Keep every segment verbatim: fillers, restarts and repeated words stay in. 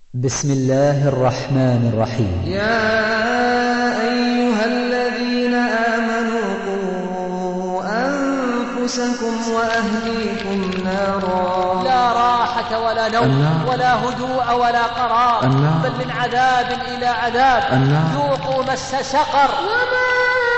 بسم الله الرحمن الرحيم. يا أيها الذين آمنوا قوا أنفسكم وأهليكم نارا. لا راحة ولا نوم ولا هدوء ولا قرار، بل من عذاب إلى عذاب. ذوقوا مس سقر. وما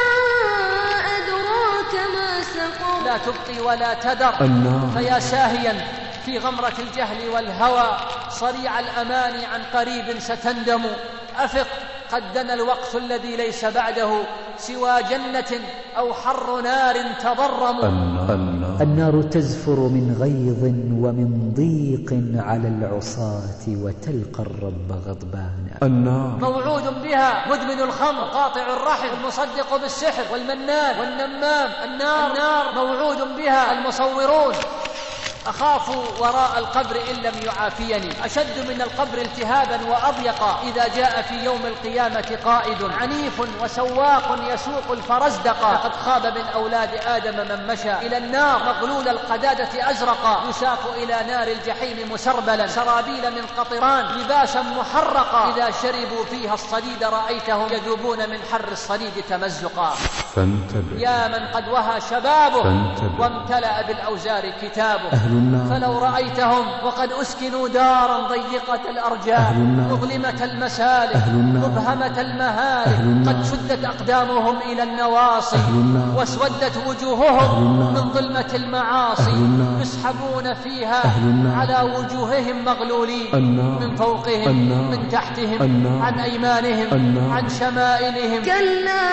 أدراك ما سقر. لا تبقي ولا تذر. فيا ساهيا في غمرة الجهل والهوى صريع الأمان عن قريب ستندم. أفق، قد دنا الوقت الذي ليس بعده سوى جنة أو حر نار تضرم. النار تزفر من غيظ ومن ضيق على العصاة وتلقى الرب غضبانا. النار موعود بها مدمن الخمر قاطع الرحم المصدق بالسحر والمنان والنمام. النار, النار موعود بها المصورون. أخاف وراء القبر إن لم يعافيني، أشد من القبر التهابا وأضيقا إذا جاء في يوم القيامة قائد عنيف وسواق يسوق الفرزدقا. لقد خاب من أولاد آدم من مشى إلى النار مغلول القدادة أزرقا، يساق إلى نار الجحيم مسربلا سرابيل من قطران لباسا محرقا. إذا شربوا فيها الصديد رأيتهم يذوبون من حر الصديد تمزقا. فانتبه يا من قد وهى شبابه فانتبه وامتلأ بالأوزار كتابه. النار. فلو رأيتهم وقد أسكنوا دارا ضيقة الأرجاء مظلمة المسالك مبهمة المهالك، قد شدت أقدامهم إلى النواصي واسودت وجوههم من ظلمة المعاصي، يسحبون فيها على وجوههم مغلولين، من فوقهم من تحتهم عن أيمانهم عن شمائلهم. كلا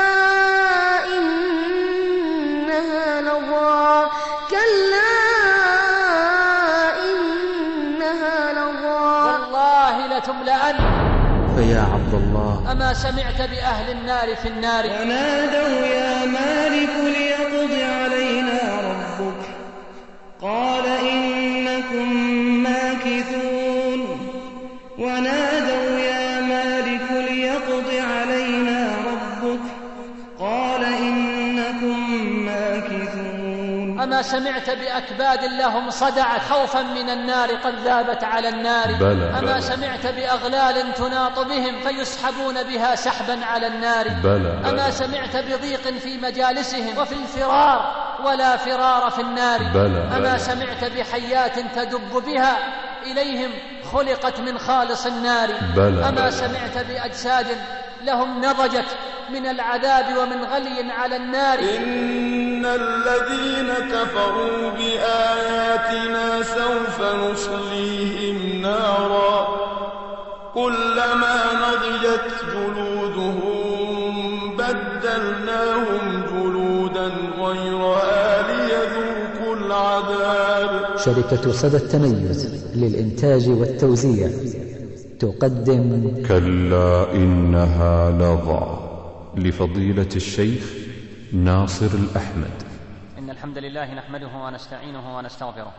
إنها لظى. كلا لتملأن. فيا عبد الله، أما سمعت بأهل النار في النار ونادوا يا مالك ليقض علينا ربك قال إنكم ماكثون. ونادوا يا مالك ليقض علينا ربك قال إنكم ماكثون. أما سمعت بأكباد لهم صدعت خوفا من النار قد ذابت على النار. بلى. أما سمعت بأغلال تناط بهم فيسحبون بها سحبا على النار. بلى. أما سمعت بضيق في مجالسهم وفي الفرار ولا فرار في النار. بلى. أما سمعت بحيات تدب بها إليهم خلقت من خالص النار. بلى. أما سمعت بأجساد لهم نضجت من العذاب ومن غلي على النار. إن الذين كفروا بآياتنا سوف نصليهم نارا كلما نضجت جلودهم بدلناهم جلودا غيرها ليذوقوا العذاب. شركة صدى التميز للإنتاج والتوزيع تقدم كلا إنها لظى لفضيلة الشيخ ناصر الأحمد. إن الحمد لله نحمده ونستعينه ونستغفره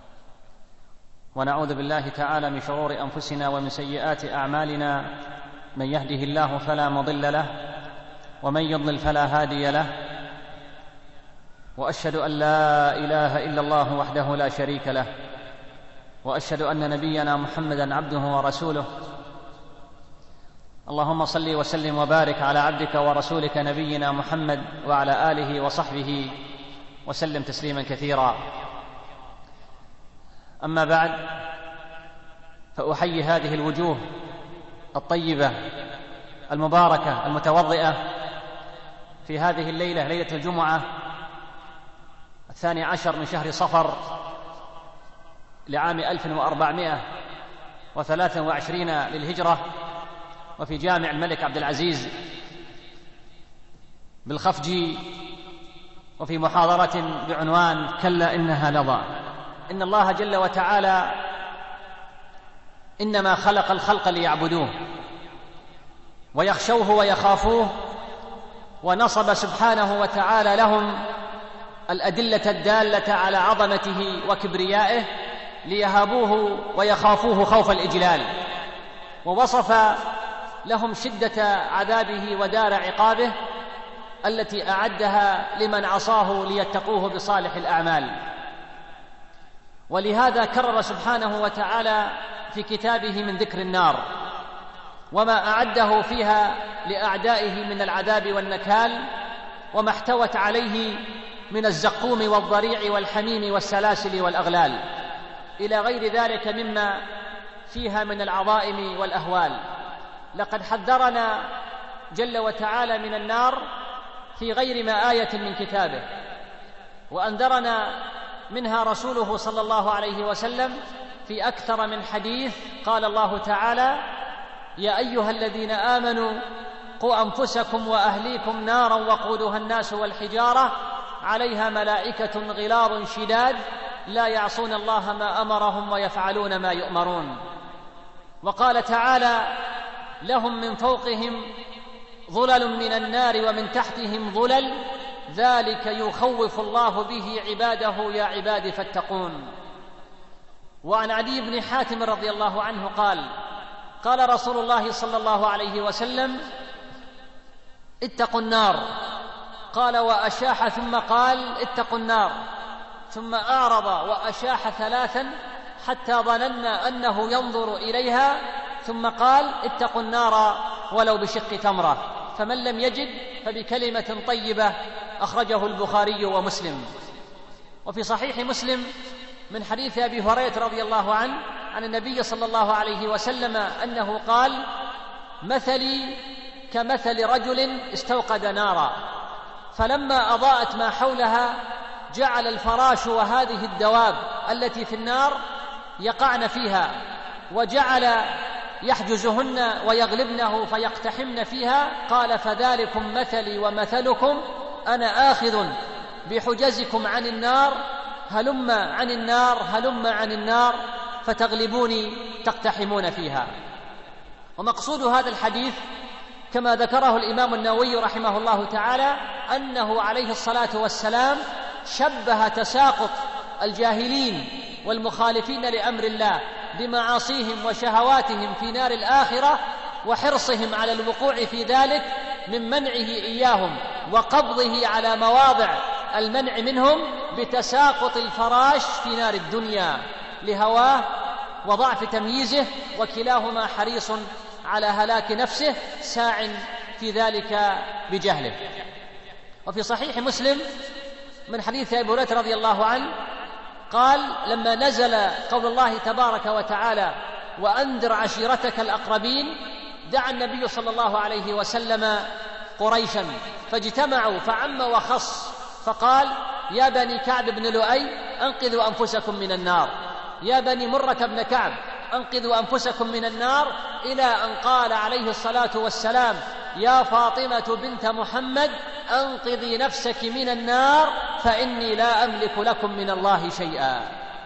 ونعوذ بالله تعالى من شرور أنفسنا ومن سيئات أعمالنا. من يهده الله فلا مضل له ومن يضلل فلا هادي له. وأشهد أن لا إله إلا الله وحده لا شريك له، وأشهد أن نبينا محمدا عبده ورسوله. اللهم صل وسلم وبارك على عبدك ورسولك نبينا محمد وعلى آله وصحبه وسلم تسليما كثيرا. أما بعد، فأحيي هذه الوجوه الطيبة المباركة المتوضئة في هذه الليلة، ليلة الجمعة الثاني عشر من شهر صفر لعام ألف وأربعمائة وثلاث وعشرين للهجرة، وفي جامع الملك عبد العزيز بالخفجي، وفي محاضرة بعنوان كلا إنها لظى. إن الله جل وتعالى إنما خلق الخلق ليعبدوه ويخشوه ويخافوه، ونصب سبحانه وتعالى لهم الأدلة الدالة على عظمته وكبريائه ليهابوه ويخافوه خوف الإجلال، ووصف لهم شدة عذابه ودار عقابه التي أعدها لمن عصاه ليتقوه بصالح الأعمال. ولهذا كرر سبحانه وتعالى في كتابه من ذكر النار وما أعده فيها لأعدائه من العذاب والنكال، وما احتوت عليه من الزقوم والضريع والحميم والسلاسل والأغلال، إلى غير ذلك مما فيها من العظائم والأهوال. لقد حذرنا جل وتعالى من النار في غير ما آية من كتابه، وأنذرنا منها رسوله صلى الله عليه وسلم في أكثر من حديث. قال الله تعالى: يا أيها الذين آمنوا قوا أنفسكم وأهليكم نارا وقودها الناس والحجارة عليها ملائكة غلاظ شداد لا يعصون الله ما أمرهم ويفعلون ما يؤمرون. وقال تعالى: لهم من فوقهم ظلل من النار ومن تحتهم ظلل ذلك يخوف الله به عباده يا عباد فاتقون. وعن عدي بن حاتم رضي الله عنه قال: قال رسول الله صلى الله عليه وسلم: اتقوا النار. قال وأشاح ثم قال: اتقوا النار، ثم أعرض وأشاح ثلاثا حتى ظننا أنه ينظر إليها، ثم قال: اتقوا النار ولو بشق تمرة، فمن لم يجد فبكلمة طيبة. أخرجه البخاري ومسلم. وفي صحيح مسلم من حديث أبي هريرة رضي الله عنه عن النبي صلى الله عليه وسلم أنه قال: مثلي كمثل رجل استوقد نارا فلما أضاءت ما حولها جعل الفراش وهذه الدواب التي في النار يقعن فيها، وجعل يحجزهن ويغلبنه فيقتحمن فيها. قال: فذلكم مثلي ومثلكم، أنا آخذ بحجزكم عن النار، هلم عن النار هلم عن النار فتغلبوني تقتحمون فيها. ومقصود هذا الحديث كما ذكره الإمام النووي رحمه الله تعالى أنه عليه الصلاة والسلام شبه تساقط الجاهلين والمخالفين لأمر الله بمعاصيهم وشهواتهم في نار الآخرة وحرصهم على الوقوع في ذلك من منعه إياهم وقبضه على مواضع المنع منهم بتساقط الفراش في نار الدنيا لهواه وضعف تمييزه، وكلاهما حريص على هلاك نفسه ساع في ذلك بجهله. وفي صحيح مسلم من حديث أبي هريرة رضي الله عنه قال: لما نزل قول الله تبارك وتعالى: وأنذر عشيرتك الأقربين، دعا النبي صلى الله عليه وسلم قريشا فاجتمعوا فعم وخص، فقال: يا بني كعب بن لؤي أنقذوا أنفسكم من النار، يا بني مرة بن كعب أنقذوا أنفسكم من النار، إلى أن قال عليه الصلاة والسلام: يا فاطمة بنت محمد أنقذي نفسك من النار فإني لا أملك لكم من الله شيئا.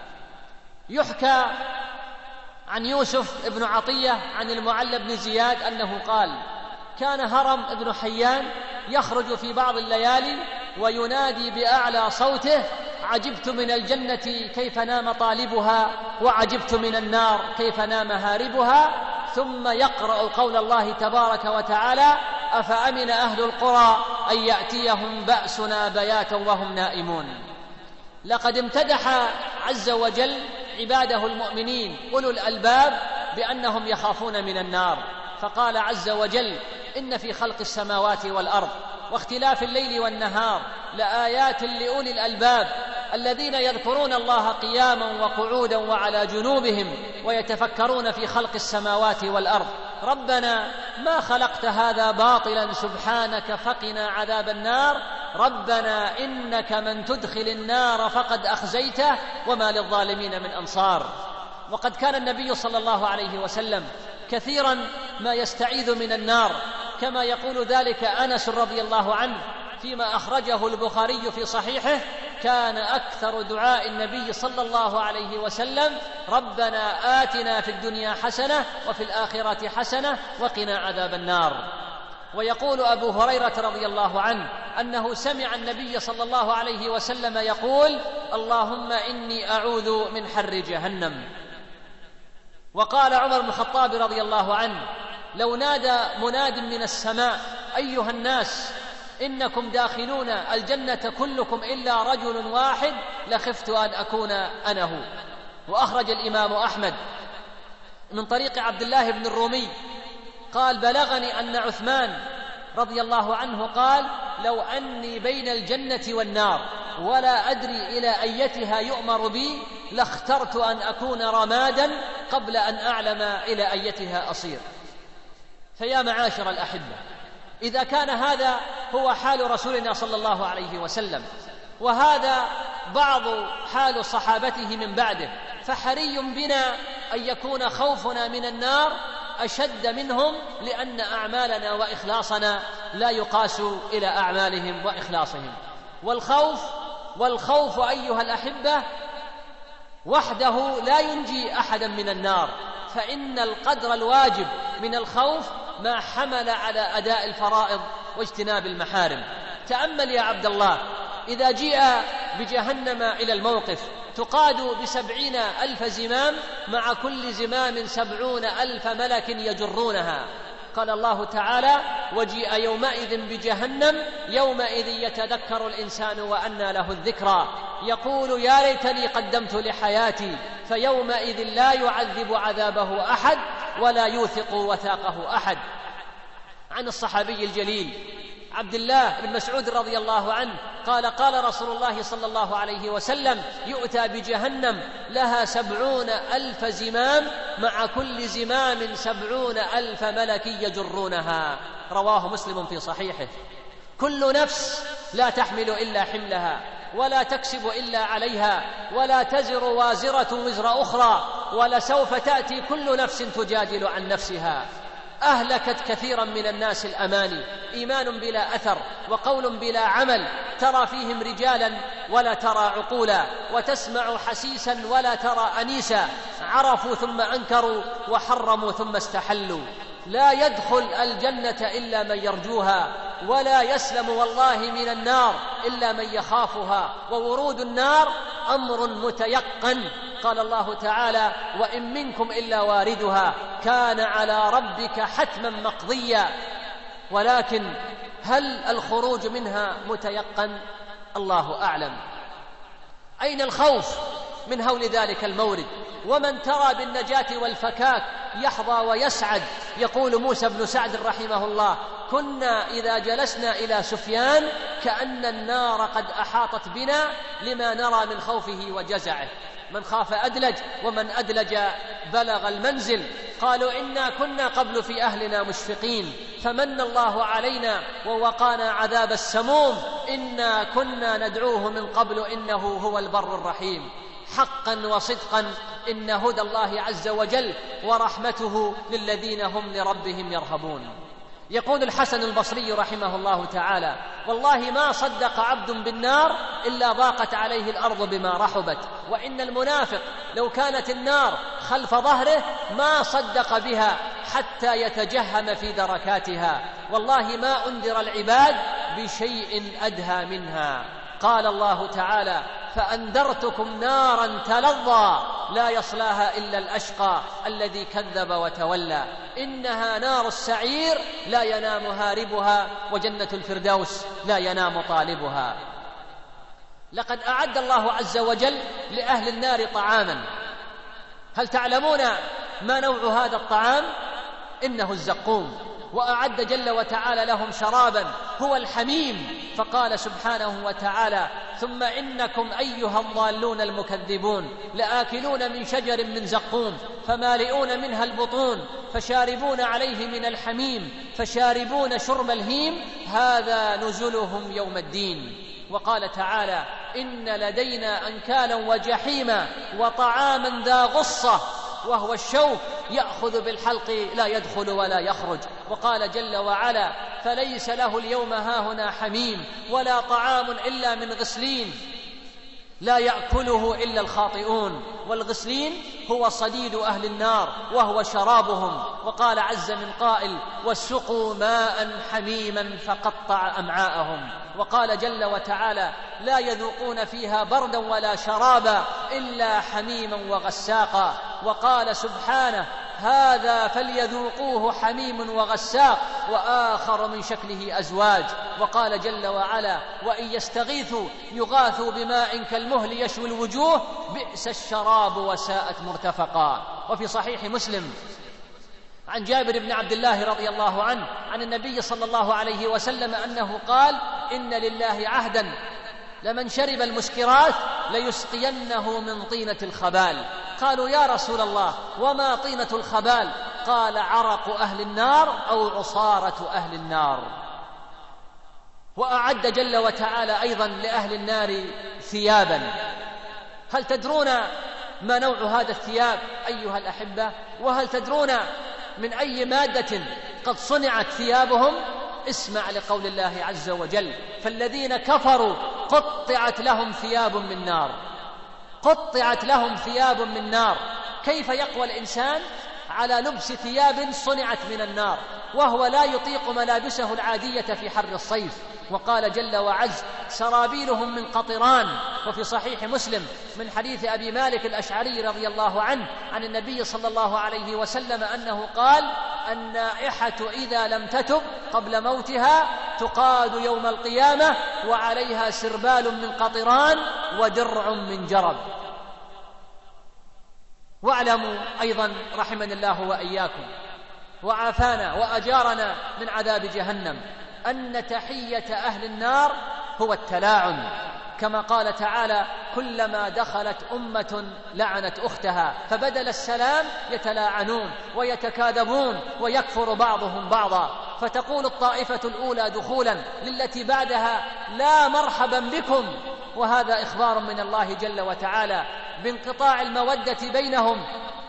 يحكى عن يوسف بن عطية عن المعلى بن زياد أنه قال: كان هرم بن حيان يخرج في بعض الليالي وينادي بأعلى صوته: عجبت من الجنة كيف نام طالبها، وعجبت من النار كيف نام هاربها. ثم يقرأ قول الله تبارك وتعالى: أفأمن أهل القرى أن يأتيهم بأسنا بياتا وهم نائمون. لقد امتدح عز وجل عباده المؤمنين أولو الألباب بأنهم يخافون من النار، فقال عز وجل: إن في خلق السماوات والأرض واختلاف الليل والنهار لآيات لأولي الألباب الذين يذكرون الله قياما وقعودا وعلى جنوبهم ويتفكرون في خلق السماوات والأرض ربنا ما خلقت هذا باطلا سبحانك فقنا عذاب النار ربنا إنك من تدخل النار فقد أخزيته وما للظالمين من أنصار. وقد كان النبي صلى الله عليه وسلم كثيرا ما يستعيذ من النار، كما يقول ذلك أنس رضي الله عنه فيما أخرجه البخاري في صحيحه: كان أكثر دعاء النبي صلى الله عليه وسلم: ربنا آتنا في الدنيا حسنة وفي الآخرة حسنة وقنا عذاب النار. ويقول أبو هريرة رضي الله عنه أنه سمع النبي صلى الله عليه وسلم يقول: اللهم إني أعوذ من حر جهنم. وقال عمر بن الخطاب رضي الله عنه: لو نادى مناد من السماء أيها الناس إنكم داخلون الجنة كلكم إلا رجل واحد لخفت أن أكون أنا هو. وأخرج الإمام أحمد من طريق عبد الله بن الرومي قال: بلغني أن عثمان رضي الله عنه قال: لو أني بين الجنة والنار ولا أدري إلى أيتها يؤمر بي لاخترت أن أكون رمادا قبل أن أعلم إلى أيتها أصير. فيا معاشر الأحبة، إذا كان هذا هو حال رسولنا صلى الله عليه وسلم، وهذا بعض حال صحابته من بعده، فحري بنا أن يكون خوفنا من النار أشد منهم، لأن أعمالنا وإخلاصنا لا يقاس إلى أعمالهم وإخلاصهم. والخوف والخوف أيها الأحبة وحده لا ينجي أحدا من النار، فإن القدر الواجب من الخوف ما حمل على أداء الفرائض واجتناب المحارم. تأمل يا عبد الله، إذا جيء بجهنم إلى الموقف تقاد بسبعين ألف زمام، مع كل زمام سبعون ألف ملك يجرونها. قال الله تعالى: وجيء يومئذ بجهنم يومئذ يتذكر الإنسان وأنى له الذكرى يقول يا ليتني قدمت لحياتي، فيومئذ لا يعذب عذابه أحد ولا يوثق وثاقه أحد. عن الصحابي الجليل عبد الله بن مسعود رضي الله عنه قال: قال رسول الله صلى الله عليه وسلم: يؤتى بجهنم لها سبعون ألف زمام، مع كل زمام سبعون ألف ملك يجرونها. رواه مسلم في صحيحه. كل نفس لا تحمل إلا حملها، ولا تكسب إلا عليها، ولا تزر وازرة وزر أخرى، ولسوف تأتي كل نفس تجادل عن نفسها. أهلكت كثيرا من الناس الأماني، إيمان بلا أثر وقول بلا عمل، ترى فيهم رجالا ولا ترى عقولا، وتسمع حسيسا ولا ترى أنيسا، عرفوا ثم أنكروا وحرموا ثم استحلوا. لا يدخل الجنة إلا من يرجوها، ولا يسلم والله من النار إلا من يخافها، وورود النار أمر متيقن. قال الله تعالى: وإن منكم إلا واردها كان على ربك حتما مقضيا. ولكن هل الخروج منها متيقن؟ الله أعلم. أين الخوف من هول ذلك المورد؟ ومن ترى بالنجاة والفكاك يحظى ويسعد. يقول موسى بن سعد رحمه الله: كنا إذا جلسنا إلى سفيان كأن النار قد أحاطت بنا لما نرى من خوفه وجزعه. من خاف أدلج، ومن أدلج بلغ المنزل. قالوا: إنا كنا قبل في أهلنا مشفقين فمن الله علينا ووقانا عذاب السموم، إنا كنا ندعوه من قبل إنه هو البر الرحيم. حقا وصدقا إن هدى الله عز وجل ورحمته للذين هم لربهم يرهبون. يقول الحسن البصري رحمه الله تعالى: والله ما صدق عبد بالنار إلا ضاقت عليه الأرض بما رحبت. وإن المنافق لو كانت النار خلف ظهره ما صدق بها حتى يتجهم في دركاتها. والله ما أنذر العباد بشيء أدهى منها. قال الله تعالى: فأنذرتكم نارا تلظى لا يصلاها إلا الأشقى الذي كذب وتولى. إنها نار السعير لا ينام هاربها، وجنة الفردوس لا ينام طالبها. لقد أعد الله عز وجل لأهل النار طعاما. هل تعلمون ما نوع هذا الطعام؟ إنه الزقوم. وأعد جل وتعالى لهم شرابا هو الحميم، فقال سبحانه وتعالى: ثم إنكم أيها الضالون المكذبون لآكلون من شجر من زقوم فمالئون منها البطون فشاربون عليه من الحميم فشاربون شرب الهيم هذا نزلهم يوم الدين. وقال تعالى: إن لدينا أنكالا وجحيما وطعاما ذا غصة وهو الشوك يأخذ بالحلق لا يدخل ولا يخرج. وقال جل وعلا: فليس له اليوم هاهنا حميم ولا طعام إلا من غسلين لا يأكله إلا الخاطئون. والغسلين هو صديد أهل النار وهو شرابهم. وقال عز من قائل: وسقوا ماء حميما فقطع أمعاءهم. وقال جل وتعالى: لا يذوقون فيها بردا ولا شرابا إلا حميما وغساقا. وقال سبحانه: هذا فليذوقوه حميم وغساق وآخر من شكله أزواج. وقال جل وعلا: وإن يستغيثوا يغاثوا بماء كالمهل يشوي الوجوه بئس الشراب وساءت مرتفقا. وفي صحيح مسلم عن جابر بن عبد الله رضي الله عنه عن النبي صلى الله عليه وسلم أنه قال: إن لله عهدا لمن شرب المسكرات ليسقينه من طينة الخبال. قالوا: يا رسول الله وما طينة الخبال؟ قال: عرق أهل النار أو عصارة أهل النار. وأعد جل وتعالى أيضا لأهل النار ثيابا. هل تدرون ما نوع هذا الثياب أيها الأحبة؟ وهل تدرون من أي مادة قد صنعت ثيابهم؟ اسمع لقول الله عز وجل: فالذين كفروا قطعت لهم ثياب من نار. قطعت لهم ثياب من نار. كيف يقوى الإنسان على لبس ثياب صنعت من النار وهو لا يطيق ملابسه العادية في حر الصيف؟ وقال جل وعز: سرابيلهم من قطران. وفي صحيح مسلم من حديث أبي مالك الأشعري رضي الله عنه عن النبي صلى الله عليه وسلم أنه قال: النائحة إذا لم تتب قبل موتها تقاد يوم القيامة وعليها سربال من قطران ودرع من جرب. واعلموا أيضا رحمنا الله وإياكم وعافانا وأجارنا من عذاب جهنم أن تحية أهل النار هو التلاعن، كما قال تعالى: كلما دخلت أمة لعنت أختها فبدل السلام يتلاعنون ويتكاذبون ويكفر بعضهم بعضا، فتقول الطائفة الأولى دخولا للتي بعدها: لا مرحبا بكم. وهذا إخبار من الله جل وتعالى بانقطاع المودة بينهم،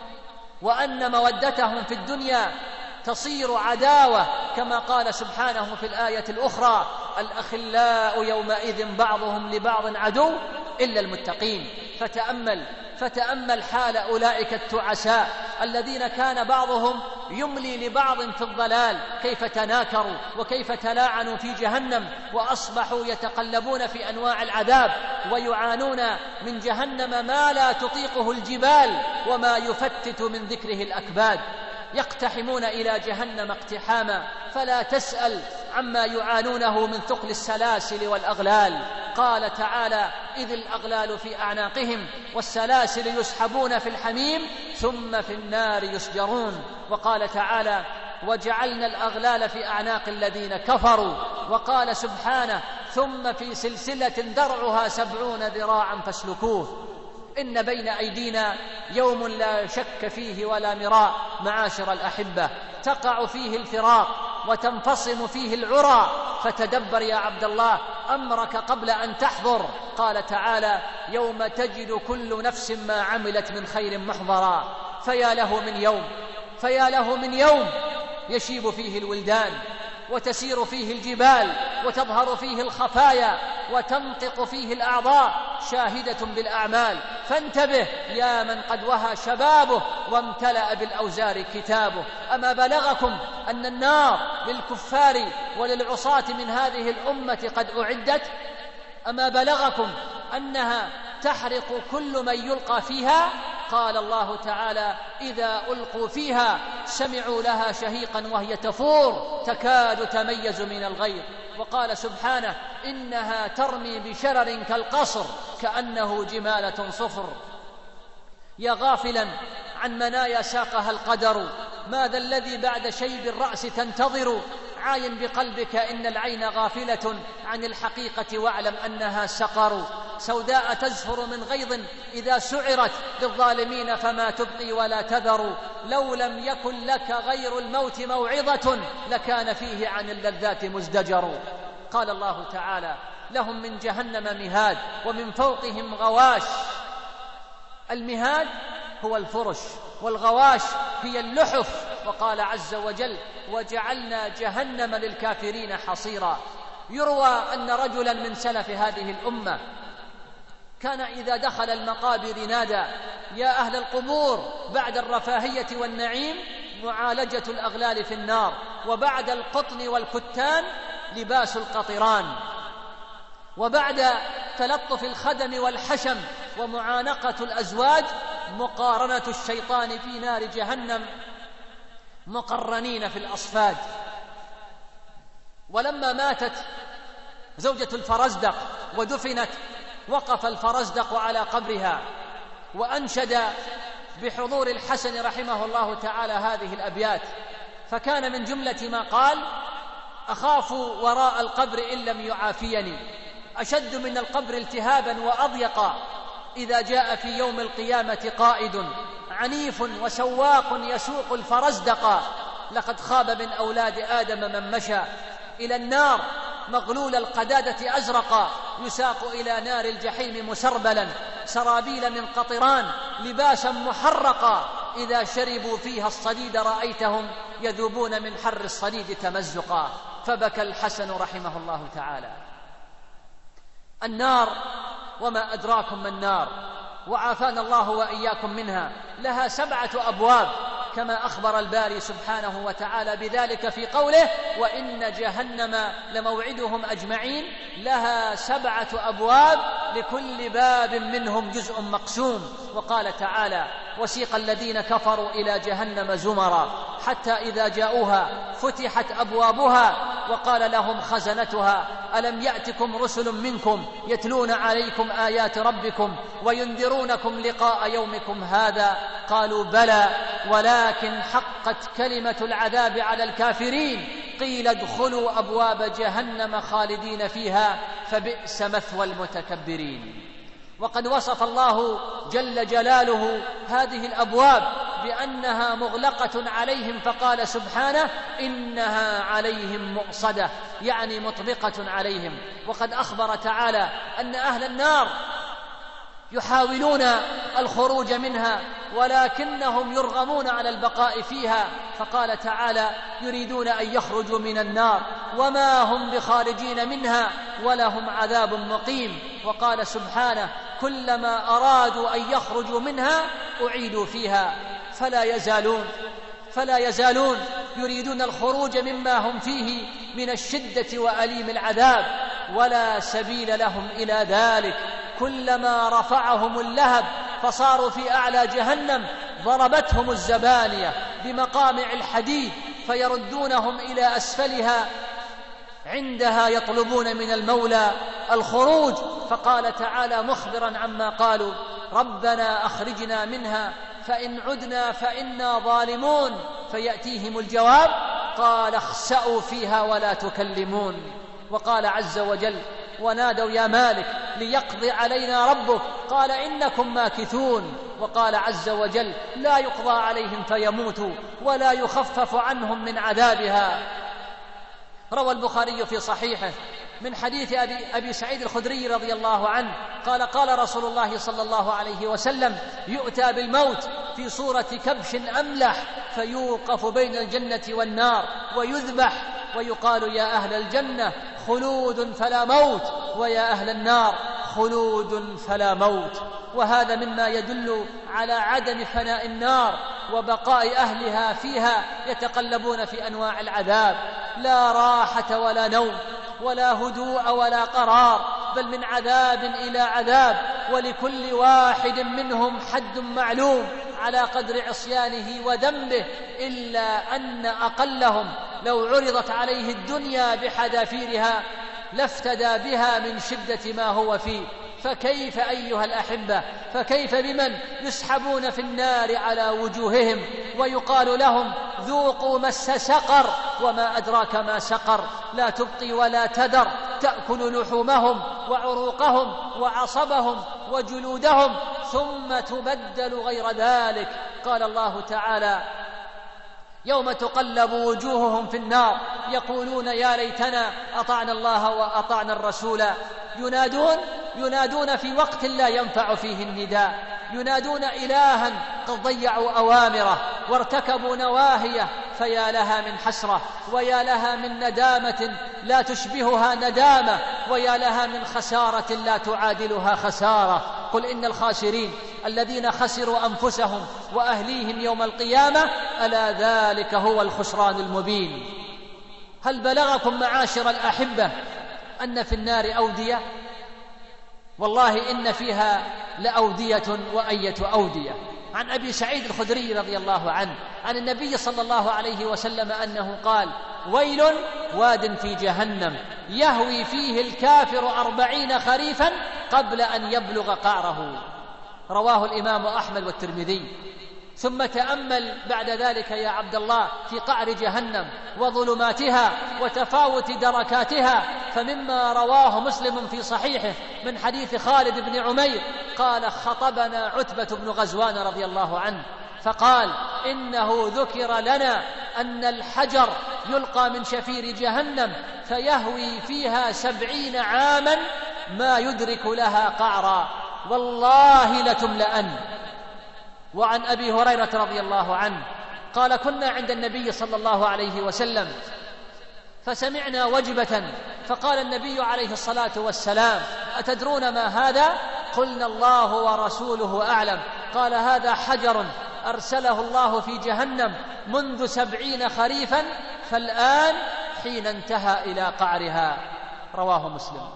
وأن مودتهم في الدنيا تصير عداوة، كما قال سبحانه في الآية الأخرى: الأخلاء يومئذ بعضهم لبعض عدو إلا المتقين. فتأمل فتأمل حال أولئك التعساء الذين كان بعضهم يملي لبعض في الضلال، كيف تناكروا وكيف تلاعنوا في جهنم، وأصبحوا يتقلبون في أنواع العذاب ويعانون من جهنم ما لا تطيقه الجبال وما يفتت من ذكره الأكباد. يقتحمون إلى جهنم اقتحاما فلا تسأل عما يعانونه من ثقل السلاسل والأغلال. قال تعالى: إذ الأغلال في أعناقهم والسلاسل يسحبون في الحميم ثم في النار يسجرون. وقال تعالى: وجعلنا الأغلال في أعناق الذين كفروا. وقال سبحانه: ثم في سلسلة ذرعها سبعون ذراعا فاسلكوه. إن بين أيدينا يوم لا شك فيه ولا مراء معاشر الأحبة، تقع فيه الفراق وتنفصم فيه العرى، فتدبر يا عبد الله أمرك قبل أن تحضر. قال تعالى: يوم تجد كل نفس ما عملت من خير محضرا. فيا له من يوم فيا له من يوم يشيب فيه الولدان وتسير فيه الجبال وتظهر فيه الخفايا وتنطق فيه الأعضاء شاهدة بالأعمال. فانتبه يا من قد وهى شبابه وامتلأ بالأوزار كتابه. أما بلغكم أن النار للكفار وللعصاة من هذه الأمة قد أعدت؟ أما بلغكم أنها تحرق كل من يلقى فيها؟ قال الله تعالى: إذا ألقوا فيها سمعوا لها شهيقا وهي تفور تكاد تميز من الغيظ. وقال سبحانه: إنها ترمي بشرر كالقصر كأنه جمالة صفر. يا غافلا عن منايا ساقها القدر، ماذا الذي بعد شيب الرأس تنتظر؟ عاين بقلبك إن العين غافلة عن الحقيقة، واعلم أنها سقر. سوداء تزفر من غيظ إذا سعرت للظالمين فما تبقي ولا تذر. لو لم يكن لك غير الموت موعظة لكان فيه عن اللذات مزدجر. قال الله تعالى: لهم من جهنم مهاد ومن فوقهم غواش. المهاد هو الفرش والغواش هي اللحف. وقال عز وجل: وجعلنا جهنم للكافرين حصيرا. يروى أن رجلا من سلف هذه الأمة كان إذا دخل المقابر نادى: يا أهل القبور، بعد الرفاهية والنعيم معالجة الأغلال في النار، وبعد القطن والكتان لباس القطران، وبعد تلطف الخدم والحشم ومعانقة الأزواج مقارنة الشيطان في نار جهنم مقرنين في الأصفاد. ولما ماتت زوجة الفرزدق ودفنت، وقف الفرزدق على قبرها وأنشد بحضور الحسن رحمه الله تعالى هذه الأبيات، فكان من جملة ما قال: أخاف وراء القبر إن لم يعافيني، أشد من القبر التهابا وأضيقا، إذا جاء في يوم القيامة قائد عنيف وسواق يسوق الفرزدقا، لقد خاب من أولاد آدم من مشى إلى النار مغلول القدادة أزرقا، يساق إلى نار الجحيم مسربلا، سرابيل من قطران لباسا محرقا، إذا شربوا فيها الصديد رأيتهم يذوبون من حر الصديد تمزقا. فبكى الحسن رحمه الله تعالى. النار وما أدراكم ما النار، وعافانا الله وإياكم منها، لها سبعة أبواب كما أخبر الباري سبحانه وتعالى بذلك في قوله: وإن جهنم لموعدهم أجمعين، لها سبعة أبواب لكل باب منهم جزء مقسوم. وقال تعالى: وسيق الذين كفروا إلى جهنم زمرا حتى إذا جاءوها فتحت أبوابها وقال لهم خزنتها ألم يأتكم رسل منكم يتلون عليكم آيات ربكم وينذرونكم لقاء يومكم هذا، قالوا بلى ولكن حقت كلمة العذاب على الكافرين، قيل ادخلوا أبواب جهنم خالدين فيها فبئس مثوى المتكبرين. وقد وصف الله جل جلاله هذه الأبواب بأنها مغلقة عليهم، فقال سبحانه: إنها عليهم مؤصدة، يعني مطبقة عليهم. وقد أخبر تعالى أن أهل النار يحاولون الخروج منها ولكنهم يرغمون على البقاء فيها، فقال تعالى: يريدون أن يخرجوا من النار وما هم بخارجين منها ولهم عذاب مقيم. وقال سبحانه: كلما أرادوا أن يخرجوا منها أعيدوا فيها فلا يزالون فلا يزالون يريدون الخروج مما هم فيه من الشدة وأليم العذاب، ولا سبيل لهم إلى ذلك. كلما رفعهم اللهب فصاروا في أعلى جهنم ضربتهم الزبانية بمقامع الحديد فيردونهم إلى أسفلها، عندها يطلبون من المولى الخروج. فقال تعالى مخبرا عما قالوا: ربنا أخرجنا منها فإن عدنا فإنا ظالمون، فيأتيهم الجواب: قال اخسأوا فيها ولا تكلمون. وقال عز وجل: ونادوا يا مالك ليقضي علينا ربك، قال إنكم ماكثون. وقال عز وجل: لا يقضى عليهم فيموتوا ولا يخفف عنهم من عذابها. روى البخاري في صحيحه من حديث أبي, أبي سعيد الخدري رضي الله عنه قال: قال رسول الله صلى الله عليه وسلم: يؤتى بالموت في صورة كبش أملح فيوقف بين الجنة والنار ويذبح، ويقال: يا أهل الجنة خلود فلا موت، ويا أهل النار خلود فلا موت. وهذا مما يدل على عدم فناء النار وبقاء أهلها فيها يتقلبون في أنواع العذاب، لا راحة ولا نوم ولا هدوء ولا قرار، بل من عذاب إلى عذاب، ولكل واحد منهم حد معلوم على قدر عصيانه وذنبه، إلا أن أقلهم لو عرضت عليه الدنيا بحذافيرها لافتدى بها من شدة ما هو فيه. فكيف أيها الأحبة، فكيف بمن يسحبون في النار على وجوههم ويقال لهم: ذوقوا مس سقر، وما أدراك ما سقر، لا تبقي ولا تذر، تأكل لحومهم وعروقهم وعصبهم وجلودهم ثم تبدل غير ذلك. قال الله تعالى: يوم تقلب وجوههم في النار يقولون يا ليتنا أطعنا الله وأطعنا الرسول. ينادون ينادون في وقت لا ينفع فيه النداء، ينادون إلها قد ضيعوا أوامره وارتكبوا نواهيه، فيا لها من حسرة ويا لها من ندامة لا تشبهها ندامة، ويا لها من خسارة لا تعادلها خسارة. قل إن الخاسرين الذين خسروا أنفسهم وأهليهم يوم القيامة ألا ذلك هو الخسران المبين. هل بلغكم معاشر الأحبة أن في النار أودية؟ والله إن فيها لأودية وأية أودية. عن أبي سعيد الخدري رضي الله عنه عن النبي صلى الله عليه وسلم أنه قال: ويل واد في جهنم يهوي فيه الكافر أربعين خريفا قبل أن يبلغ قعره. رواه الإمام أحمد والترمذي. ثم تأمل بعد ذلك يا عبد الله في قعر جهنم وظلماتها وتفاوت دركاتها، فمما رواه مسلم في صحيحه من حديث خالد بن عمير قال: خطبنا عتبة بن غزوان رضي الله عنه فقال: إنه ذكر لنا أن الحجر يلقى من شفير جهنم فيهوي فيها سبعين عاما ما يدرك لها قعرا، والله لتملأن. وعن أبي هريرة رضي الله عنه قال: كنا عند النبي صلى الله عليه وسلم فسمعنا وجبة، فقال النبي عليه الصلاة والسلام: أتدرون ما هذا؟ قلنا: الله ورسوله أعلم. قال: هذا حجر أرسله الله في جهنم منذ سبعين خريفا، فالآن حين انتهى إلى قعرها. رواه مسلم.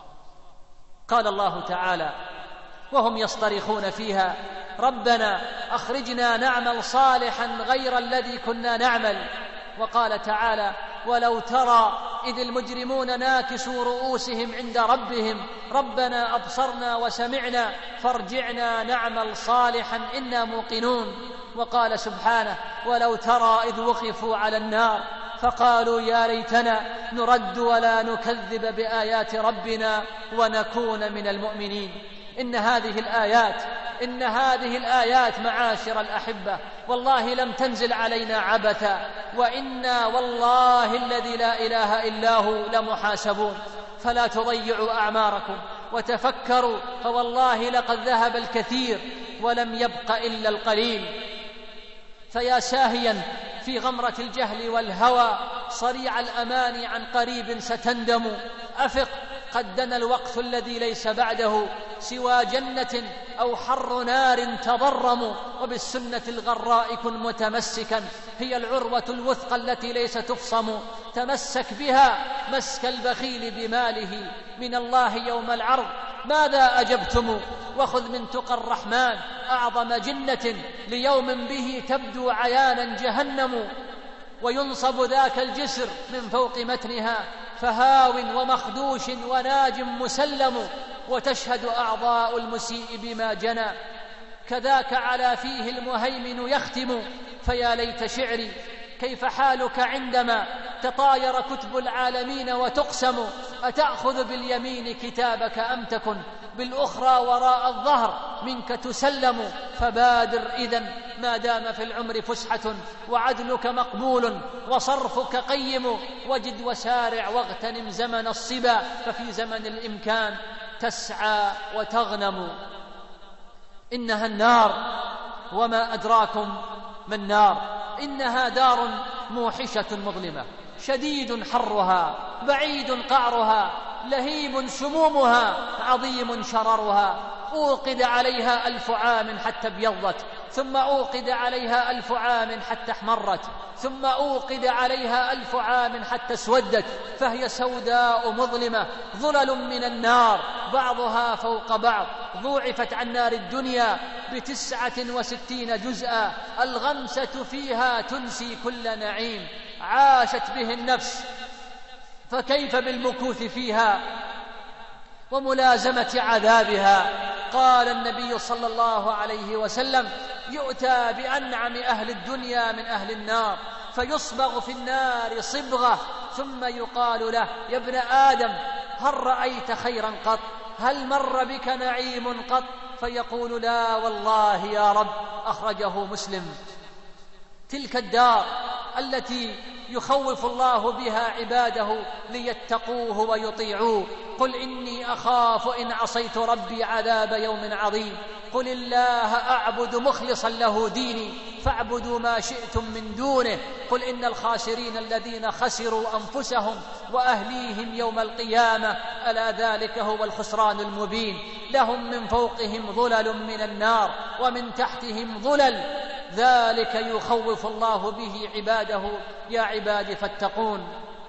قال الله تعالى وهم يصطرخون فيها: ربنا أخرجنا نعمل صالحا غير الذي كنا نعمل. وقال تعالى: ولو ترى إذ المجرمون ناكسوا رؤوسهم عند ربهم ربنا أبصرنا وسمعنا فارجعنا نعمل صالحا إنا موقنون. وقال سبحانه: ولو ترى إذ وقفوا على النار فقالوا يا ليتنا نرد ولا نكذب بآيات ربنا ونكون من المؤمنين. إن هذه الآيات إن هذه الآيات معاشر الأحبة والله لم تنزل علينا عبثا، وإنا والله الذي لا إله إلا هو لمحاسبون. فلا تضيعوا أعماركم وتفكروا، فوالله لقد ذهب الكثير ولم يبق إلا القليل. فيا ساهيا في غمرة الجهل والهوى صريع الأمان عن قريب ستندم، أفق قد دنا الوقت الذي ليس بعده سوى جنة أو حر نار تضرم. وبالسنة الغراء كن متمسكا، هي العروة الوثقى التي ليس تفصم. تمسك بها مسك البخيل بماله من الله يوم العرض ماذا أجبتم؟ وخذ من تقى الرحمن أعظم جنة ليوم به تبدو عيانا جهنم. وينصب ذاك الجسر من فوق متنها فهاو ومخدوش وناج مسلم. وتشهد أعضاء المسيء بما جنى كذاك على فيه المهيمن يختم. فيا ليت شعري كيف حالك عندما تطاير كتب العالمين وتقسم. أتأخذ باليمين كتابك أم تكن بالأخرى وراء الظهر منك تسلم. فبادر إذن ما دام في العمر فسحة وعدلك مقبول وصرفك قيم. وجد وسارع واغتنم زمن الصبا ففي زمن الإمكان تسعى وتغنم. إنها النار وما أدراكم ما النار، إنها دار موحشة مظلمة شديد حرها بعيد قعرها لهيب سمومها عظيم شررها. أوقد عليها ألف عام حتى ابيضت ثم أوقد عليها ألف عام حتى احمرت ثم أوقد عليها ألف عام حتى اسودت فهي سوداء مظلمة ظلل من النار بعضها فوق بعض. ضوعفت عن نار الدنيا بتسعة وستين جزءا الغمسة فيها تنسي كل نعيم عاشت به النفس، فكيف بالمكوث فيها وملازمة عذابها. قال النبي صلى الله عليه وسلم: يؤتى بأنعم أهل الدنيا من أهل النار فيصبغ في النار صبغة ثم يقال له: يا ابن آدم هل رأيت خيرا قط؟ هل مر بك نعيم قط؟ فيقول: لا والله يا رب. أخرجه مسلم. تلك الدار التي يخوف الله بها عباده ليتقوه ويطيعوه. قل إني أخاف إن عصيت ربي عذاب يوم عظيم. قل الله أعبد مخلصا له ديني فاعبدوا ما شئتم من دونه. قل إن الخاسرين الذين خسروا أنفسهم وأهليهم يوم القيامة ألا ذلك هو الخسران المبين. لهم من فوقهم ظلل من النار ومن تحتهم ظلل ذلك يخوف الله به عباده يا عباد فاتقون.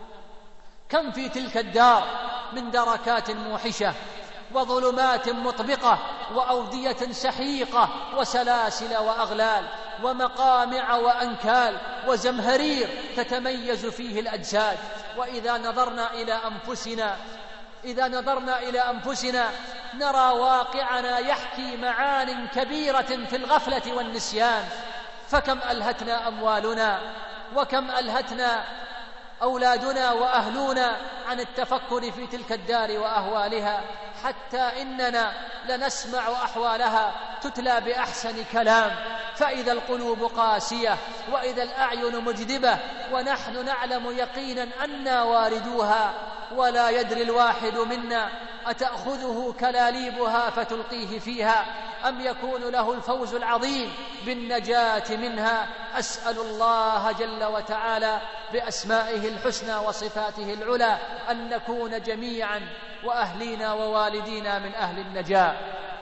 كم في تلك الدار من دركات موحشة وظلمات مطبقة وأودية سحيقة وسلاسل وأغلال ومقامع وأنكال وزمهرير تتميز فيه الأجساد. وإذا نظرنا إلى أنفسنا إذا نظرنا إلى أنفسنا نرى واقعنا يحكي معان كبيرة في الغفلة والنسيان. فكم ألهتنا أموالنا وكم ألهتنا أولادنا وأهلنا عن التفكر في تلك الدار وأهوالها، حتى إننا لنسمع أحوالها تتلى بأحسن كلام، فإذا القلوب قاسية وإذا الأعين مجدبة ونحن نعلم يقينا أنا واردوها، ولا يدري الواحد منا أتأخذه كلاليبها فتلقيه فيها أم يكون له الفوز العظيم بالنجاة منها. أسأل الله جل وتعالى بأسمائه الحسنى وصفاته العلى أن نكون جميعا وأهلينا ووالدينا من أهل النجاة.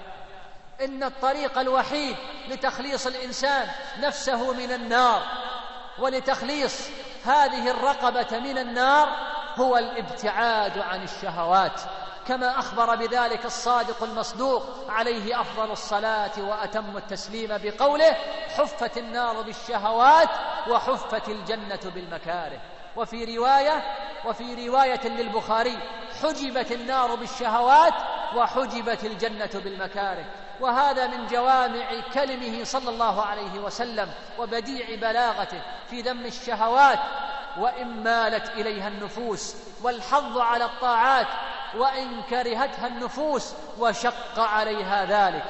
إن الطريق الوحيد لتخليص الإنسان نفسه من النار ولتخليص هذه الرقبة من النار هو الابتعاد عن الشهوات، كما أخبر بذلك الصادق المصدوق عليه أفضل الصلاة وأتم التسليم بقوله: حفت النار بالشهوات وحفت الجنة بالمكاره. وفي رواية وفي رواية للبخاري: حجبت النار بالشهوات وحجبت الجنة بالمكاره. وهذا من جوامع كلمه صلى الله عليه وسلم وبديع بلاغته في ذم الشهوات وإن مالت إليها النفوس، والحظ على الطاعات وإن كرهتها النفوس وشق عليها ذلك.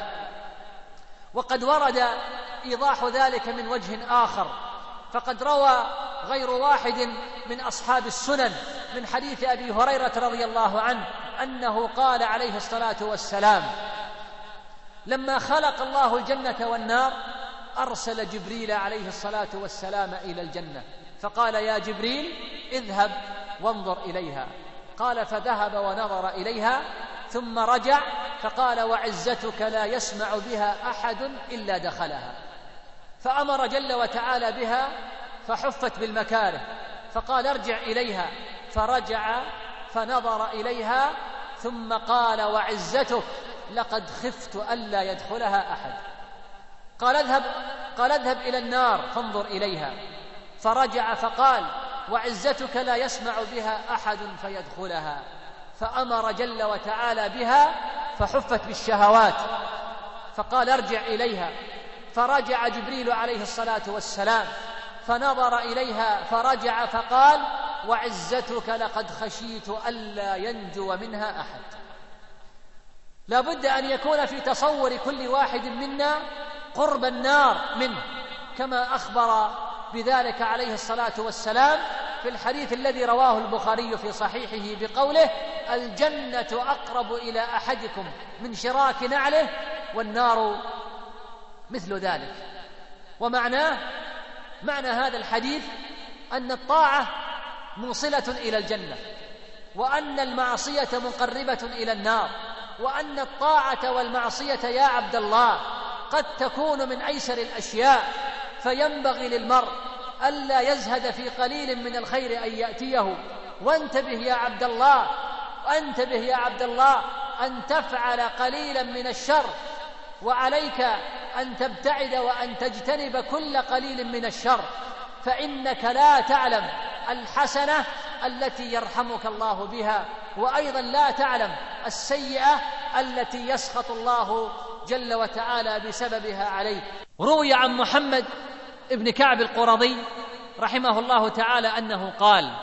وقد ورد إيضاح ذلك من وجه آخر، فقد روى غير واحد من أصحاب السنن من حديث أبي هريرة رضي الله عنه أنه قال عليه الصلاة والسلام: لما خلق الله الجنة والنار أرسل جبريل عليه الصلاة والسلام إلى الجنة فقال: يا جبريل اذهب وانظر إليها. قال: فذهب ونظر إليها ثم رجع فقال: وعزتك لا يسمع بها أحد إلا دخلها. فأمر جل وتعالى بها فحفت بالمكاره، فقال: ارجع إليها، فرجع فنظر إليها ثم قال: وعزتك لقد خفت ألا يدخلها أحد. قال: اذهب قال اذهب إلى النار فانظر إليها، فرجع فقال: وعزتك لا يسمع بها أحد فيدخلها. فأمر جل وتعالى بها فحفت بالشهوات، فقال: ارجع إليها. فرجع جبريل عليه الصلاة والسلام فنظر إليها فرجع فقال: وعزتك لقد خشيت ألا ينجو منها أحد. لا بد أن يكون في تصور كل واحد منا قرب النار منه، كما أخبر بذلك عليه الصلاة والسلام في الحديث الذي رواه البخاري في صحيحه بقوله: الجنة أقرب إلى أحدكم من شراك نعله والنار مثل ذلك. ومعناه معنى هذا الحديث أن الطاعة موصلة إلى الجنة، وأن المعصية مقربة إلى النار، وأن الطاعة والمعصية يا عبد الله قد تكون من أيسر الأشياء، فينبغي للمرء ألا يزهد في قليل من الخير أن يأتيه. وانتبه يا عبد الله وانتبه يا عبد الله أن تفعل قليلا من الشر، وعليك أن تبتعد وأن تجتنب كل قليل من الشر، فإنك لا تعلم الحسنة التي يرحمك الله بها، وأيضا لا تعلم السيئة التي يسخط الله جل وتعالى بسببها عليك. روي عن محمد ابن كعب القرظي رحمه الله تعالى أنه قال: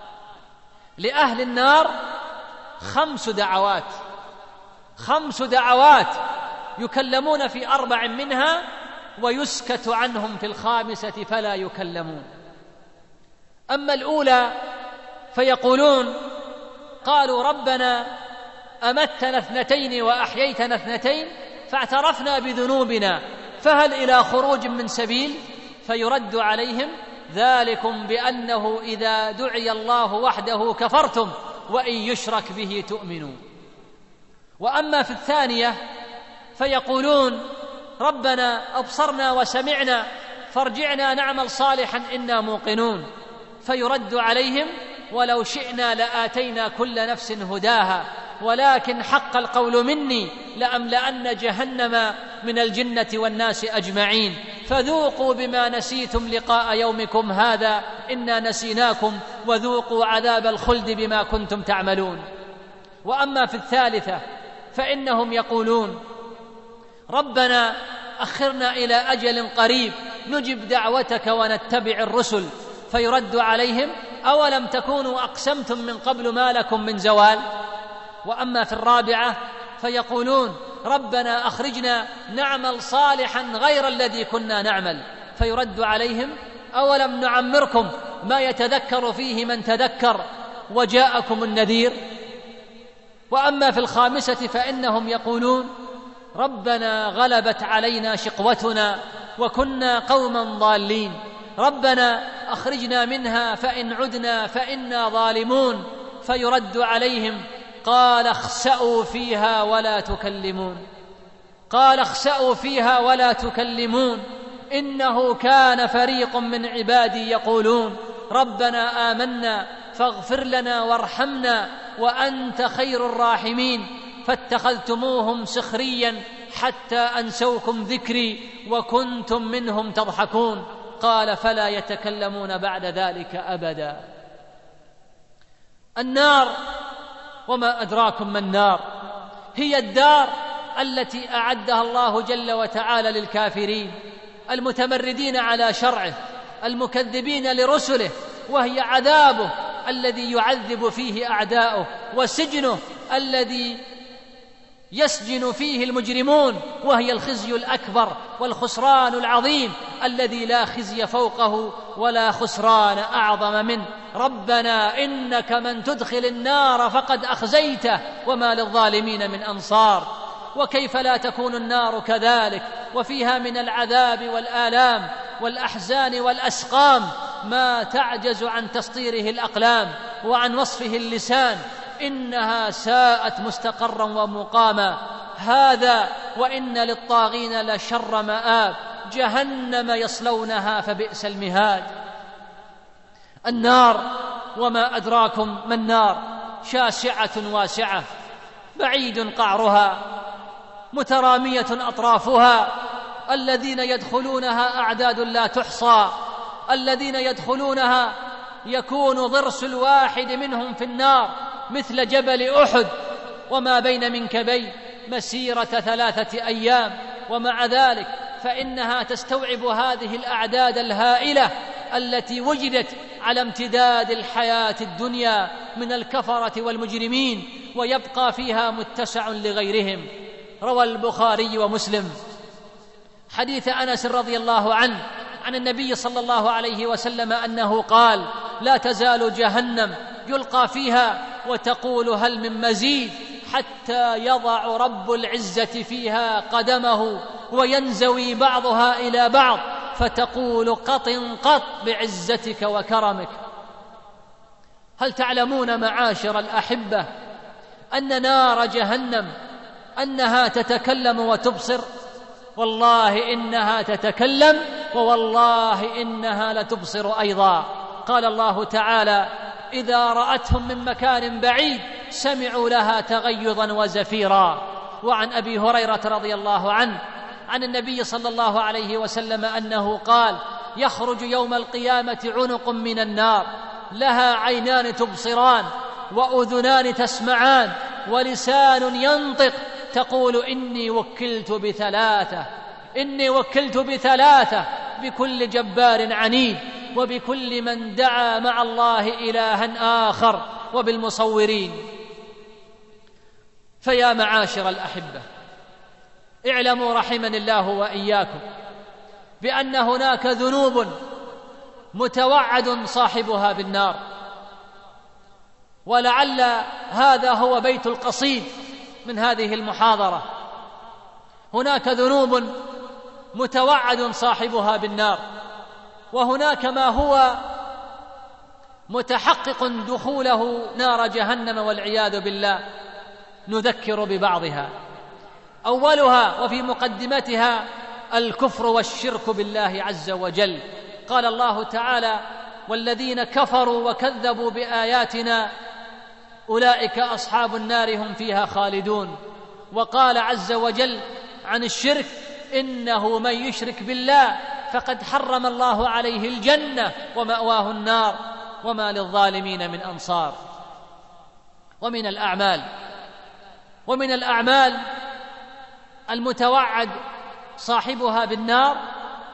لأهل النار خمس دعوات خمس دعوات يكلمون في أربع منها ويسكت عنهم في الخامسة فلا يكلمون. أما الأولى فيقولون: قالوا ربنا أمتنا اثنتين وأحييتنا اثنتين فاعترفنا بذنوبنا فهل إلى خروج من سبيل؟ فيرد عليهم: ذلكم بأنه إذا دعي الله وحده كفرتم وإن يشرك به تؤمنون. وأما في الثانية فيقولون: ربنا أبصرنا وسمعنا فارجعنا نعمل صالحا إنا موقنون. فيرد عليهم: ولو شئنا لآتينا كل نفس هداها ولكن حق القول مني لأملأن جهنم من الجنة والناس أجمعين فذوقوا بما نسيتم لقاء يومكم هذا إنا نسيناكم وذوقوا عذاب الخلد بما كنتم تعملون. وأما في الثالثة فإنهم يقولون: ربنا أخرنا إلى أجل قريب نجب دعوتك ونتبع الرسل، فيرد عليهم: أولم تكونوا أقسمتم من قبل ما لكم من زوال. وأما في الرابعة فيقولون: ربنا أخرجنا نعمل صالحا غير الذي كنا نعمل، فيرد عليهم: أولم نعمركم ما يتذكر فيه من تذكر وجاءكم النذير. وأما في الخامسة فإنهم يقولون: ربنا غلبت علينا شقوتنا وكنا قوما ضالين، ربنا أخرجنا منها فإن عدنا فإنا ظالمون، فيرد عليهم: قال اخسأوا فيها ولا تكلمون قال اخسأوا فيها ولا تكلمون إنه كان فريق من عبادي يقولون ربنا آمنا فاغفر لنا وارحمنا وأنت خير الراحمين، فاتخذتموهم سخريا حتى أنسوكم ذكري وكنتم منهم تضحكون. قال: فلا يتكلمون بعد ذلك أبدا. النار، وما أدراكم ما النار، هي الدار التي أعدها الله جل وتعالى للكافرين المتمردين على شرعه المكذبين لرسله، وهي عذابه الذي يعذب فيه أعداؤه، وسجنه الذي يسجن فيه المجرمون، وهي الخزي الأكبر والخسران العظيم الذي لا خزي فوقه ولا خسران أعظم منه. ربنا إنك من تدخل النار فقد أخزيته وما للظالمين من أنصار. وكيف لا تكون النار كذلك وفيها من العذاب والآلام والأحزان والأسقام ما تعجز عن تسطيره الأقلام وعن وصفه اللسان. إنها ساءت مستقرا ومقاما. هذا وإن للطاغين لشر مآب، جهنم يصلونها فبئس المهاد. النار، وما أدراكم ما النار، شاسعة واسعة، بعيد قعرها، مترامية أطرافها، الذين يدخلونها أعداد لا تحصى، الذين يدخلونها يكون ضرس الواحد منهم في النار مثل جبل أحد وما بين منكبيه مسيرة ثلاثة أيام. ومع ذلك فإنها تستوعب هذه الأعداد الهائلة التي وجدت على امتداد الحياة الدنيا من الكفرة والمجرمين، ويبقى فيها متسع لغيرهم. روى البخاري ومسلم حديث أنس رضي الله عنه عن النبي صلى الله عليه وسلم أنه قال: لا تزال جهنم يلقى فيها وتقول هل من مزيد، حتى يضع رب العزة فيها قدمه وينزوي بعضها إلى بعض فتقول قط قط بعزتك وكرمك. هل تعلمون معاشر الأحبة أن نار جهنم أنها تتكلم وتبصر؟ والله إنها تتكلم، ووالله إنها لتبصر أيضا. قال الله تعالى: إذا رأتهم من مكان بعيد سمعوا لها تغيظا وزفيرا. وعن أبي هريرة رضي الله عنه عن النبي صلى الله عليه وسلم أنه قال: يخرج يوم القيامة عنق من النار لها عينان تبصران وأذنان تسمعان ولسان ينطق، تقول إني وكلت بثلاثة إني وكلت بثلاثة بكل جبار عنيد، وبكل من دعا مع الله إلها آخر، وبالمصورين. فيا معاشر الأحبة، اعلموا رحمني الله وإياكم بأن هناك ذنوب متوعد صاحبها بالنار، ولعل هذا هو بيت القصيد من هذه المحاضرة. هناك ذنوب متوعد صاحبها بالنار، وهناك ما هو متحقق دخوله نار جهنم والعياذ بالله. نذكر ببعضها. أولها وفي مقدمتها الكفر والشرك بالله عز وجل. قال الله تعالى: والذين كفروا وكذبوا بآياتنا أولئك أصحاب النار هم فيها خالدون. وقال عز وجل عن الشرك: إنه من يشرك بالله فقد حرم الله عليه الجنة ومأواه النار وما للظالمين من أنصار. ومن الأعمال ومن الأعمال المتوعد صاحبها بالنار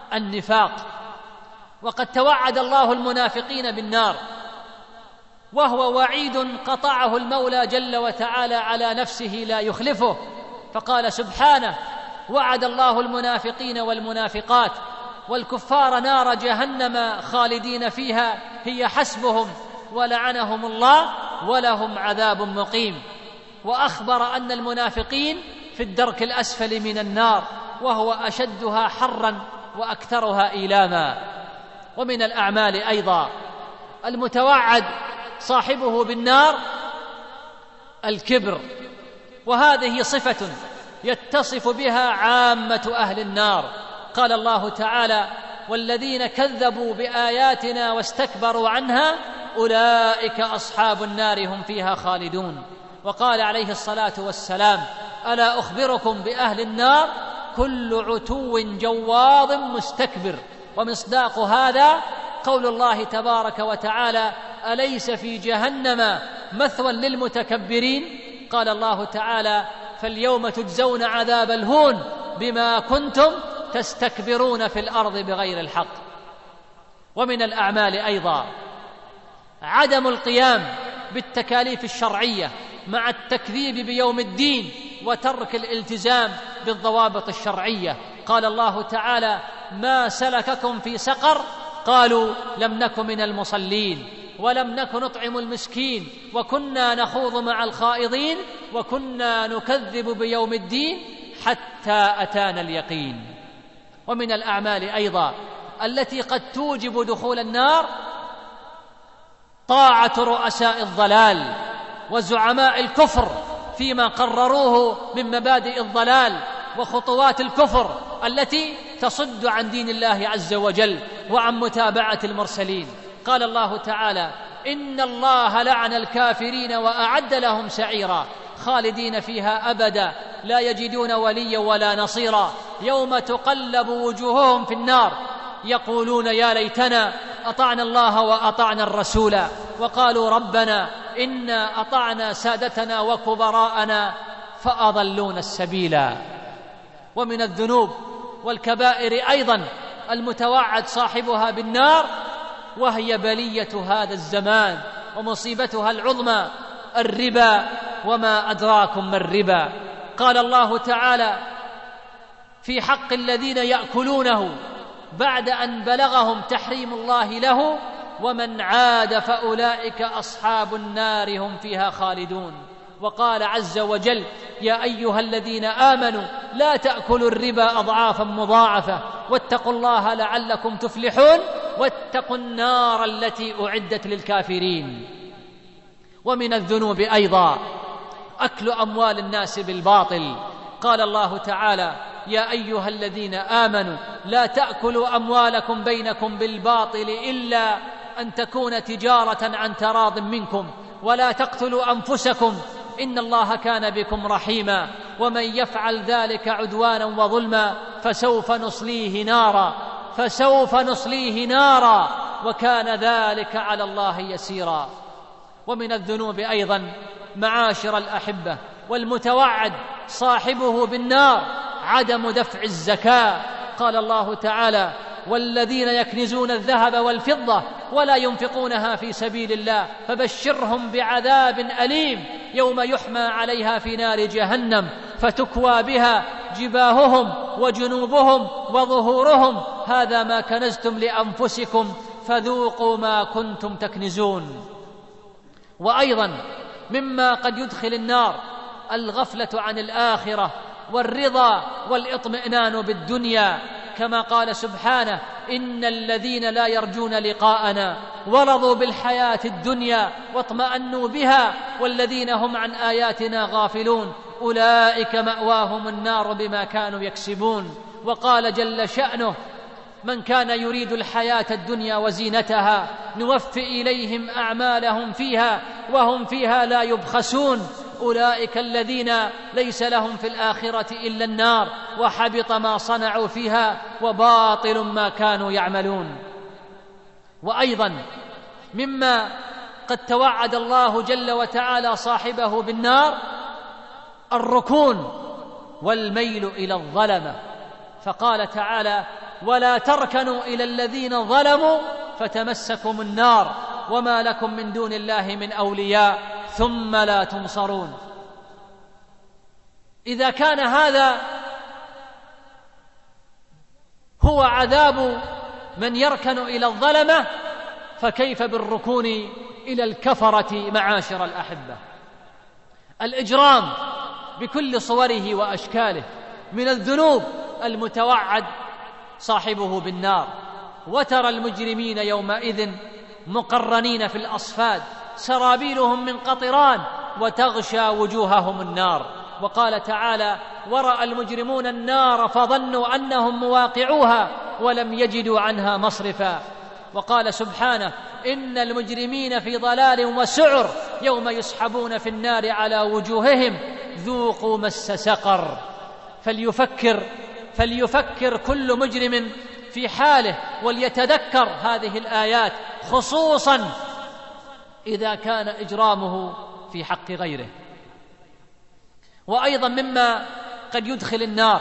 النفاق. وقد توعد الله المنافقين بالنار، وهو وعيد قطعه المولى جل وتعالى على نفسه لا يخلفه، فقال سبحانه: وعد الله المنافقين والمنافقات والكفار نار جهنم خالدين فيها هي حسبهم ولعنهم الله ولهم عذاب مقيم. وأخبر أن المنافقين في الدرك الأسفل من النار، وهو أشدها حرا وأكثرها إيلاما. ومن الأعمال أيضا المتوعد صاحبه بالنار الكبر، وهذه صفة يتصف بها عامة أهل النار. قال الله تعالى: والذين كذبوا بآياتنا واستكبروا عنها أولئك أصحاب النار هم فيها خالدون. وقال عليه الصلاة والسلام: ألا أخبركم بأهل النار؟ كل عتو جواظ مستكبر. ومصداق هذا قول الله تبارك وتعالى: أليس في جهنم مثوى للمتكبرين؟ قال الله تعالى: فاليوم تجزون عذاب الهون بما كنتم تستكبرون في الأرض بغير الحق. ومن الأعمال أيضا عدم القيام بالتكاليف الشرعية مع التكذيب بيوم الدين وترك الالتزام بالضوابط الشرعية. قال الله تعالى: ما سلككم في سقر؟ قالوا لم نك من المصلين ولم نك نطعم المسكين وكنا نخوض مع الخائضين وكنا نكذب بيوم الدين حتى أتانا اليقين. ومن الأعمال أيضا التي قد توجب دخول النار طاعة رؤساء الضلال وزعماء الكفر فيما قرروه من مبادئ الضلال وخطوات الكفر التي تصد عن دين الله عز وجل وعن متابعة المرسلين. قال الله تعالى: إن الله لعن الكافرين وأعد لهم سعيرا خالدين فيها أبدا لا يجدون وليا ولا نصيرا يوم تقلب وجوههم في النار يقولون يا ليتنا أطعنا الله وأطعنا الرسول وقالوا ربنا إنا أطعنا سادتنا وكبراءنا فأضلون السبيلا. ومن الذنوب والكبائر أيضا المتوعد صاحبها بالنار، وهي بلية هذا الزمان ومصيبتها العظمى الربا، وما أدراكم ما الربا. قال الله تعالى في حق الذين يأكلونه بعد أن بلغهم تحريم الله له: ومن عاد فأولئك أصحاب النار هم فيها خالدون. وقال عز وجل: يا أيها الذين آمنوا لا تأكلوا الربا أضعافا مضاعفة واتقوا الله لعلكم تفلحون واتقوا النار التي أعدت للكافرين. ومن الذنوب أيضا أكل أموال الناس بالباطل. قال الله تعالى: يا أيها الذين آمنوا لا تأكلوا أموالكم بينكم بالباطل إلا أن تكون تجارة عن تراض منكم ولا تقتلوا أنفسكم إن الله كان بكم رحيما ومن يفعل ذلك عدوانا وظلما فسوف نصليه نارا فسوف نصليه نارا وكان ذلك على الله يسيرا. ومن الذنوب أيضا معاشر الأحبة والمتوعد صاحبه بالنار عدم دفع الزكاة. قال الله تعالى: والذين يكنزون الذهب والفضة ولا ينفقونها في سبيل الله فبشرهم بعذاب أليم يوم يحمى عليها في نار جهنم فتكوى بها جباههم وجنوبهم وظهورهم هذا ما كنزتم لأنفسكم فذوقوا ما كنتم تكنزون. وأيضا مما قد يدخل النار الغفلة عن الآخرة والرضا والاطمئنان بالدنيا، كما قال سبحانه: إن الذين لا يرجون لقاءنا ورضوا بالحياة الدنيا واطمأنوا بها والذين هم عن آياتنا غافلون أولئك مأواهم النار بما كانوا يكسبون. وقال جل شأنه: من كان يريد الحياة الدنيا وزينتها نوفي إليهم أعمالهم فيها وهم فيها لا يبخسون أولئك الذين ليس لهم في الآخرة إلا النار وحبط ما صنعوا فيها وباطل ما كانوا يعملون. وأيضا مما قد توعد الله جل وتعالى صاحبه بالنار الركون والميل إلى الظلمة، فقال تعالى: ولا تركنوا إلى الذين ظلموا فتمسكم النار وما لكم من دون الله من أولياء ثم لا تنصرون. إذا كان هذا هو عذاب من يركن إلى الظلمة، فكيف بالركون إلى الكفرة معاشر الأحبة؟ الإجرام بكل صوره وأشكاله من الذنوب المتوعد صاحبه بالنار. وترى المجرمين يومئذ مقرنين في الأصفاد سرابيلهم من قطران وتغشى وجوههم النار. وقال تعالى: ورأى المجرمون النار فظنوا أنهم مواقعوها ولم يجدوا عنها مصرفا. وقال سبحانه: إن المجرمين في ضلال وسعر يوم يسحبون في النار على وجوههم ذوقوا مس سقر. فليفكر فليفكر كل مجرم في حاله وليتذكر هذه الآيات، خصوصا إذا كان إجرامه في حق غيره. وأيضا مما قد يدخل النار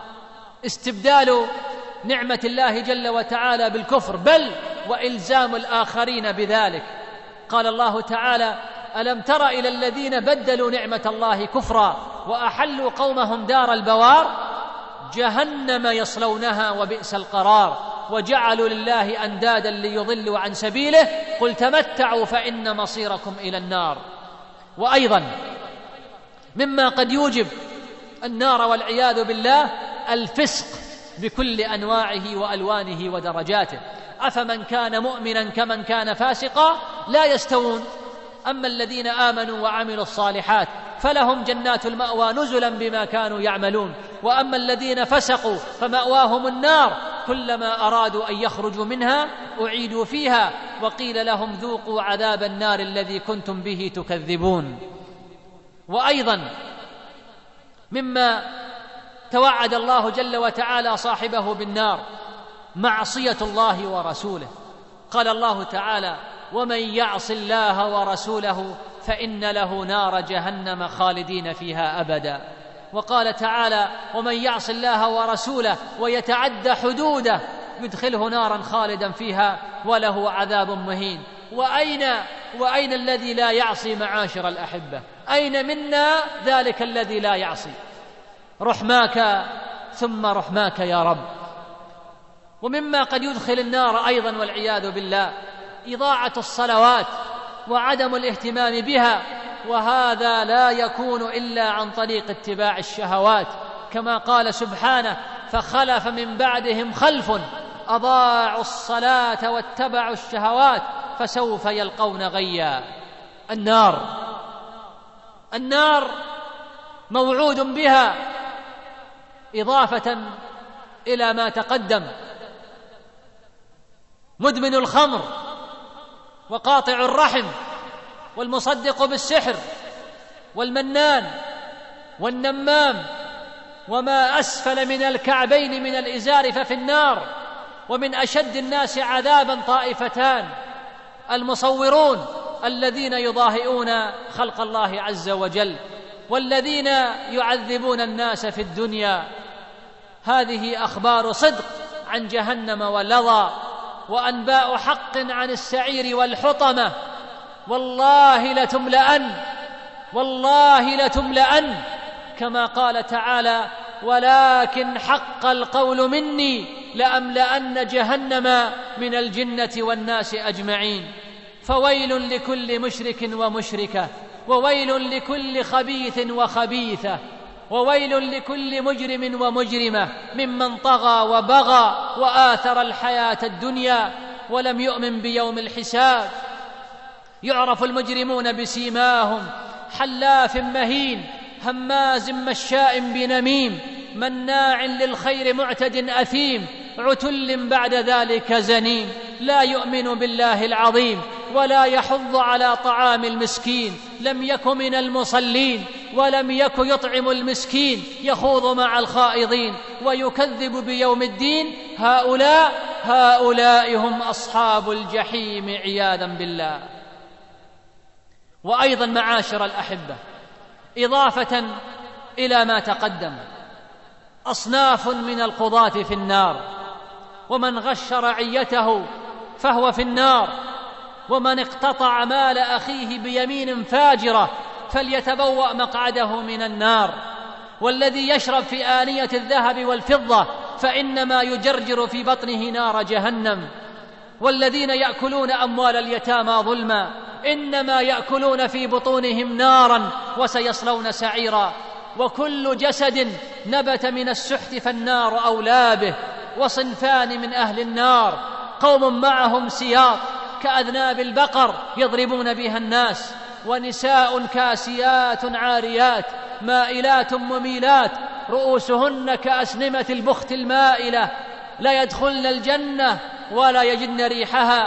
استبدال نعمة الله جل وتعالى بالكفر، بل وإلزام الآخرين بذلك. قال الله تعالى: ألم تر إلى الذين بدلوا نعمة الله كفرا وأحلوا قومهم دار البوار جهنم يصلونها وبئس القرار وجعلوا لله أندادا ليضلوا عن سبيله قل تمتعوا فإن مصيركم إلى النار. وأيضا مما قد يوجب النار والعياذ بالله الفسق بكل أنواعه وألوانه ودرجاته. أفمن كان مؤمنا كمن كان فاسقا لا يستوون. أما الذين آمنوا وعملوا الصالحات فلهم جنات المأوى نزلا بما كانوا يعملون، وأما الذين فسقوا فمأواهم النار كلما أرادوا أن يخرجوا منها أعيدوا فيها وقيل لهم ذوقوا عذاب النار الذي كنتم به تكذبون. وأيضا مما توعد الله جل وتعالى صاحبه بالنار معصية الله ورسوله. قال الله تعالى: ومن يعص الله ورسوله فإن له نار جهنم خالدين فيها أبدا. وقال تعالى: ومن يعص الله ورسوله ويتعدى حدوده يدخله نارا خالدا فيها وله عذاب مهين. وأين وأين الذي لا يعصي معاشر الأحبة؟ أين منا ذلك الذي لا يعصي؟ رحماك ثم رحماك يا رب. ومما قد يدخل النار أيضا والعياذ بالله إضاعة الصلوات وعدم الاهتمام بها، وهذا لا يكون إلا عن طريق اتباع الشهوات، كما قال سبحانه: فخلف من بعدهم خلف أضاعوا الصلاة واتبعوا الشهوات فسوف يلقون غيا. النار النار موعود بها إضافة إلى ما تقدم. مدمن الخمر وقاطع الرحم والمصدق بالسحر والمنان والنمام وما أسفل من الكعبين من الإزار ففي النار. ومن أشد الناس عذابا طائفتان: المصورون الذين يضاهئون خلق الله عز وجل، والذين يعذبون الناس في الدنيا. هذه أخبار صدق عن جهنم ولظى، وأنباء حق عن السعير والحطمة. والله لتملأن والله لتملأن كما قال تعالى: ولكن حق القول مني لأملأن جهنم من الجنة والناس أجمعين. فويل لكل مشرك ومشركة، وويل لكل خبيث وخبيثة، وويل لكل مجرم ومجرمة ممن طغى وبغى وآثر الحياة الدنيا ولم يؤمن بيوم الحساب. يعرف المجرمون بسيماهم: حلاف مهين، هماز مشاء بنميم، مناع للخير معتد أثيم، عتل بعد ذلك زنيم. لا يؤمن بالله العظيم ولا يحض على طعام المسكين، لم يك من المصلين ولم يك يطعم المسكين، يخوض مع الخائضين ويكذب بيوم الدين. هؤلاء هؤلاء هم أصحاب الجحيم عياذا بالله. وأيضا معاشر الأحبة إضافة إلى ما تقدم أصناف من القضاة في النار: ومن غش رعيته فهو في النار، ومن اقتطع مال أخيه بيمين فاجرة فليتبوأ مقعده من النار، والذي يشرب في آنية الذهب والفضة فإنما يجرجر في بطنه نار جهنم، والذين يأكلون أموال اليتامى ظلما إنما يأكلون في بطونهم نارا وسيصلون سعيرا، وكل جسد نبت من السحت فالنار أولى به. وصنفان من أهل النار قوم معهم سياط كأذناب البقر يضربون بها الناس، ونساء كاسيات عاريات مائلات مميلات رؤوسهن كأسنمة البخت المائلة لا يدخلن الجنة ولا يجدن ريحها.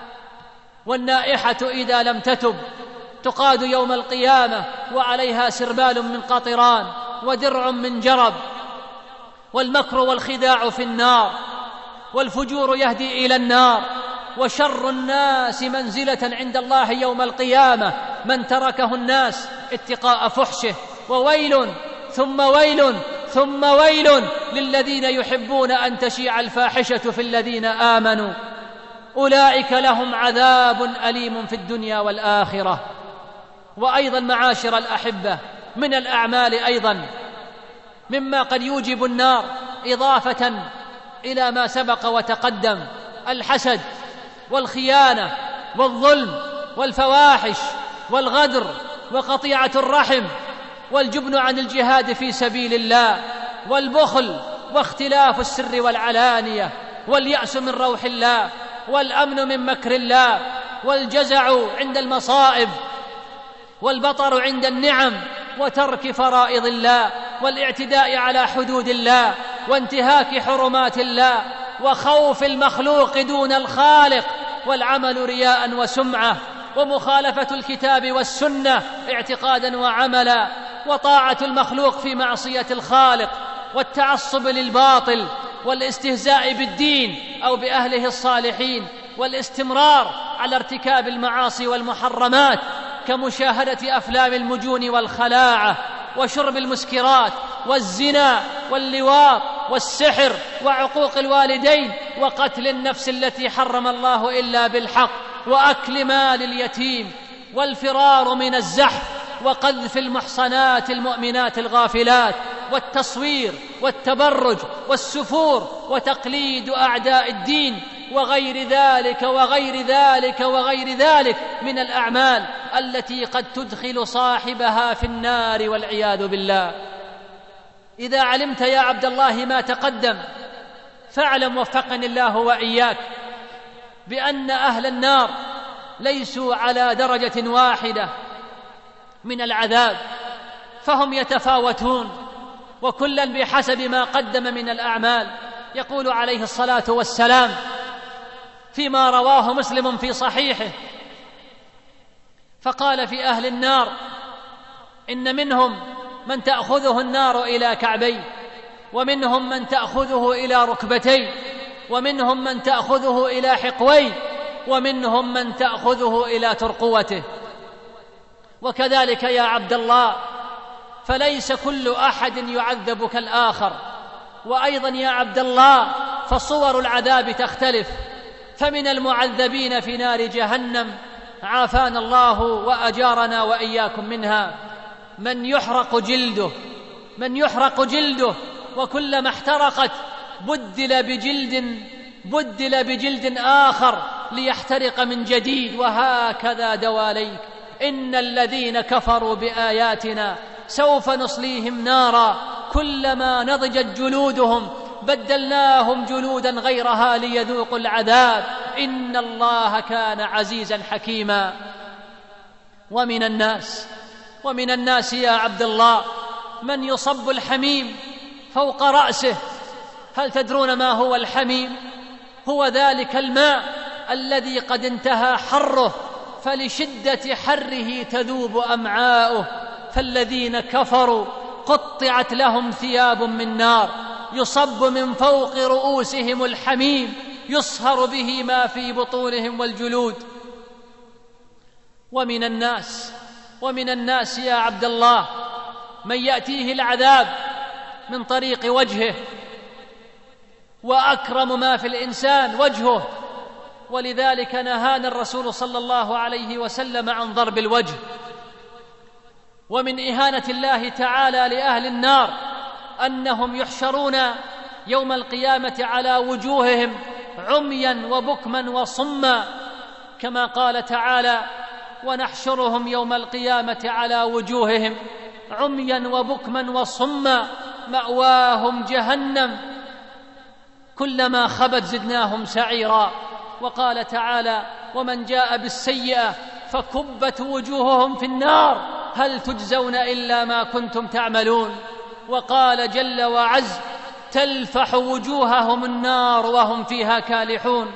والنائحة إذا لم تتب تقاد يوم القيامة وعليها سربال من قطران ودرع من جرب. والمكر والخداع في النار، والفجور يهدي إلى النار. وشر الناس منزلة عند الله يوم القيامة من تركه الناس اتقاء فحشه. وويل ثم ويل ثم ويل للذين يحبون أن تشيع الفاحشة في الذين آمنوا، أولئك لهم عذاب أليم في الدنيا والآخرة. وأيضا معاشر الأحبة، من الأعمال أيضا مما قد يوجب النار إضافة إلى ما سبق وتقدم الحسد والخيانة والظلم والفواحش والغدر وقطيعة الرحم والجبن عن الجهاد في سبيل الله والبخل واختلاف السر والعلانية واليأس من روح الله والأمن من مكر الله والجزع عند المصائب والبطر عند النعم وترك فرائض الله والاعتداء على حدود الله وانتهاك حرمات الله وخوف المخلوق دون الخالق والعمل رياء وسمعة ومخالفة الكتاب والسنة اعتقادا وعملا وطاعة المخلوق في معصية الخالق والتعصب للباطل والاستهزاء بالدين أو بأهله الصالحين والاستمرار على ارتكاب المعاصي والمحرمات كمشاهدة أفلام المجون والخلاعة وشرب المسكرات والزنا واللواط والسحر وعقوق الوالدين وقتل النفس التي حرم الله إلا بالحق وأكل مال اليتيم والفرار من الزحف وقذف المحصنات المؤمنات الغافلات والتصوير والتبرج والسفور وتقليد أعداء الدين وغير ذلك وغير ذلك وغير ذلك من الأعمال التي قد تدخل صاحبها في النار والعياذ بالله. إذا علمت يا عبد الله ما تقدم فاعلم وفقني الله وإياك بأن أهل النار ليسوا على درجة واحدة من العذاب، فهم يتفاوتون وكلا بحسب ما قدم من الأعمال. يقول عليه الصلاة والسلام فيما رواه مسلم في صحيحه فقال في أهل النار إن منهم من تأخذه النار إلى كعبيه ومنهم من تأخذه إلى ركبتيه ومنهم من تأخذه إلى حقويه ومنهم من تأخذه إلى ترقوته. وكذلك يا عبد الله فليس كل أحد يعذب كالآخر. وأيضا يا عبد الله فصور العذاب تختلف، فمن المعذبين في نار جهنم عافانا الله وأجارنا وإياكم منها من يحرق جلده من يحرق جلده وكلما احترقت بدل بجلد بدل بجلد آخر ليحترق من جديد، وهكذا دواليك. إن الذين كفروا بآياتنا سوف نصليهم نارا كلما نضجت جلودهم بدلناهم جلودا غيرها ليذوقوا العذاب إن الله كان عزيزا حكيما. ومن الناس ومن الناس يا عبد الله من يصب الحميم فوق رأسه. هل تدرون ما هو الحميم؟ هو ذلك الماء الذي قد انتهى حره فلشدة حره تذوب أمعاؤه. فالذين كفروا قطعت لهم ثياب من نار يصب من فوق رؤوسهم الحميم يصهر به ما في بطونهم والجلود. ومن الناس ومن الناس يا عبد الله من يأتيه العذاب من طريق وجهه وأكرم ما في الإنسان وجهه، ولذلك نهانا الرسول صلى الله عليه وسلم عن ضرب الوجه. ومن إهانة الله تعالى لأهل النار أنهم يحشرون يوم القيامة على وجوههم عميا وبكما وصما، كما قال تعالى: ونحشرهم يوم القيامة على وجوههم عميا وبكما وصما مأواهم جهنم كلما خبت زدناهم سعيرا. وقال تعالى: ومن جاء بالسيئة فكبت وجوههم في النار هل تجزون إلا ما كنتم تعملون. وقال جل وعز: تلفح وجوههم النار وهم فيها كالحون.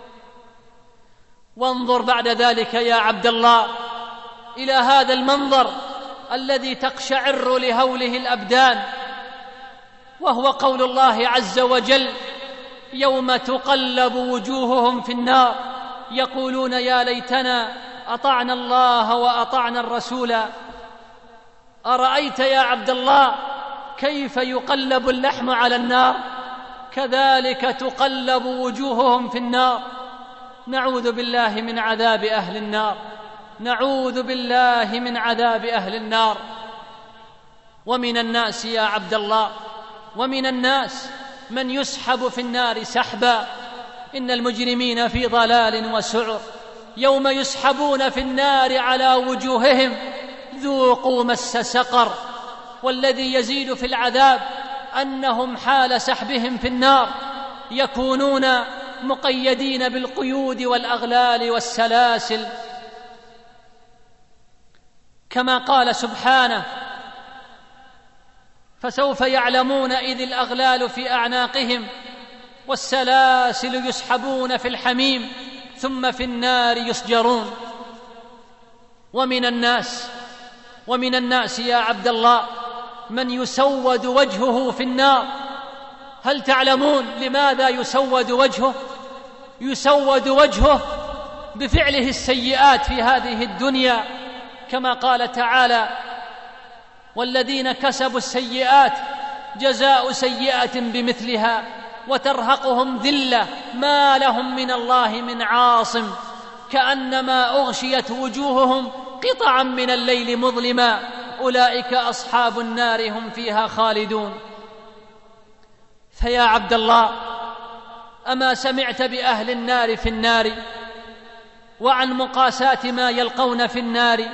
وانظر بعد ذلك يا عبد الله إلى هذا المنظر الذي تقشعر لهوله الأبدان، وهو قول الله عز وجل: يوم تقلب وجوههم في النار يقولون يا ليتنا أطعنا الله وأطعنا الرسول. أرأيت يا عبد الله كيف يقلب اللحم على النار؟ كذلك تقلب وجوههم في النار. نعوذ بالله من عذاب أهل النار، نعوذ بالله من عذاب أهل النار. ومن الناس يا عبد الله، ومن الناس من يسحب في النار سحبا. إن المجرمين في ضلال وسعر يوم يسحبون في النار على وجوههم ذوقوا مس سقر. والذي يزيد في العذاب أنهم حال سحبهم في النار يكونون مقيدين بالقيود والأغلال والسلاسل، كما قال سبحانه: فسوف يعلمون إذ الأغلال في أعناقهم والسلاسل يسحبون في الحميم ثم في النار يسجرون. ومن الناس ومن الناس يا عبد الله من يسود وجهه في النار. هل تعلمون لماذا يسود وجهه؟ يسود وجهه بفعله السيئات في هذه الدنيا، كما قال تعالى: والذين كسبوا السيئات جزاء سيئة بمثلها وترهقهم ذلة ما لهم من الله من عاصم كأنما أغشيت وجوههم قطعا من الليل مظلما أولئك أصحاب النار هم فيها خالدون. فيا عبد الله، أما سمعت بأهل النار في النار وعن مقاساة ما يلقون في النار؟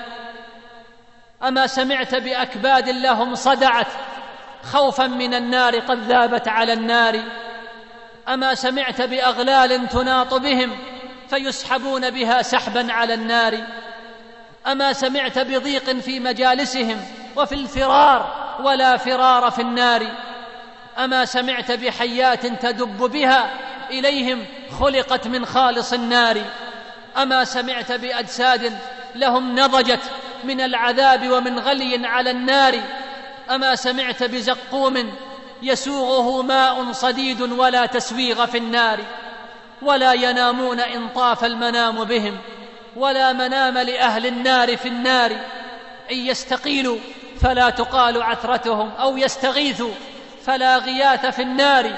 أما سمعت بأكباد لهم صدعت خوفا من النار قد ذابت على النار؟ أما سمعت بأغلال تناط بهم فيسحبون بها سحبا على النار؟ أما سمعت بضيق في مجالسهم وفي الفرار ولا فرار في النار؟ أما سمعت بحيات تدب بها إليهم خلقت من خالص النار؟ أما سمعت بأجساد لهم نضجت من العذاب ومن غلي على النار؟ أما سمعت بزقوم يسوغه ماء صديد ولا تسويغ في النار؟ ولا ينامون إن طاف المنام بهم ولا منام لأهل النار في النار. إن يستقيلوا فلا تقال عثرتهم أو يستغيثوا فلا غياث في النار.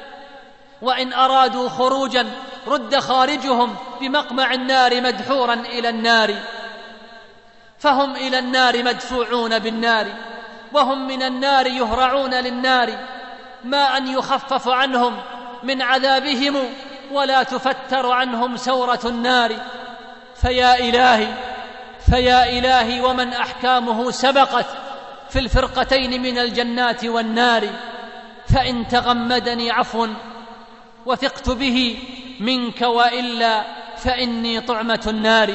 وإن أرادوا خروجا رد خارجهم بمقمع النار مدحورا إلى النار. فهم إلى النار مدفوعون بالنار وهم من النار يهرعون للنار، ما أن يخفف عنهم من عذابهم ولا تفتر عنهم سورة النار. فيا إلهي فيا إلهي ومن أحكامه سبقت في الفرقتين من الجنات والنار، فإن تغمدني عفو وثقت به منك وإلا فإني طعمة النار.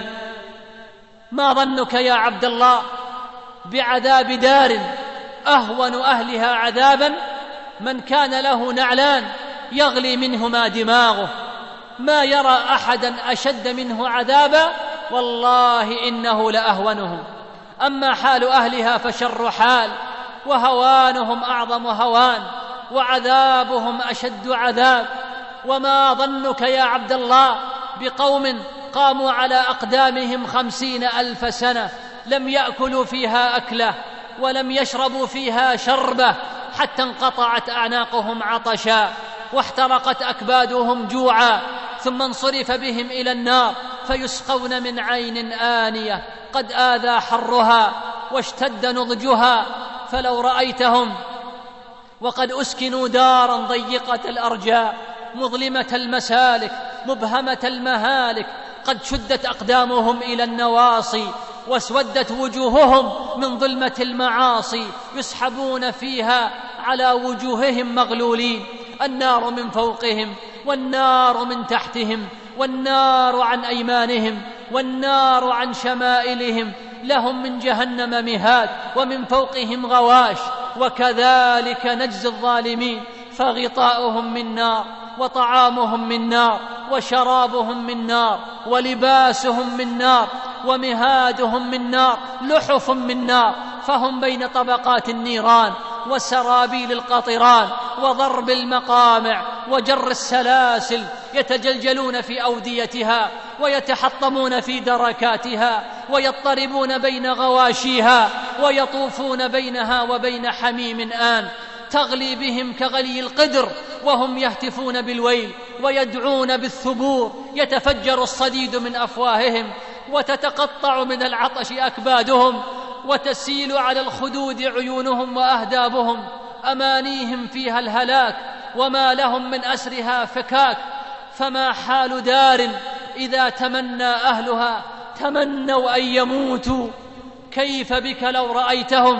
ما ظنك يا عبد الله بعذاب دار أهون أهلها عذابا من كان له نعلان يغلي منهما دماغه؟ ما يرى أحدا أشد منه عذابا، والله إنه لأهونهم. أما حال أهلها فشر حال، وهوانهم أعظم هوان، وعذابهم أشد عذاب. وما ظنك يا عبد الله بقوم قاموا على أقدامهم خمسين ألف سنة لم يأكلوا فيها أكلة ولم يشربوا فيها شربة حتى انقطعت أعناقهم عطشا، واحترقت أكبادهم جوعا، ثم انصرف بهم إلى النار فيسقون من عين آنية قد آذى حرها واشتد نضجها. فلو رأيتهم وقد أسكنوا دارا ضيقة الأرجاء مظلمة المسالك مبهمة المهالك، قد شدت أقدامهم إلى النواصي واسودت وجوههم من ظلمة المعاصي، يسحبون فيها على وجوههم مغلولين، النار من فوقهم والنار من تحتهم والنار عن أيمانهم والنار عن شمائلهم، لهم من جهنم مهاد ومن فوقهم غواش، وكذلك نجزي الظالمين. فغطاؤهم من نار وطعامهم من نار وشرابهم من نار ولباسهم من نار ومهادهم من نار، لحف من نار، فهم بين طبقات النيران وسرابيل القطران وضرب المقامع وجر السلاسل، يتجلجلون في أوديتها ويتحطمون في دركاتها ويضطربون بين غواشيها ويطوفون بينها وبين حميم آن تغلي بهم كغلي القدر، وهم يهتفون بالويل ويدعون بالثبور، يتفجر الصديد من أفواههم وتتقطع من العطش أكبادهم وتسيل على الخدود عيونهم وأهدابهم، أمانيهم فيها الهلاك وما لهم من أسرها فكاك. فما حال دار إذا تمنى أهلها تمنوا أن يموتوا، كيف بك لو رأيتهم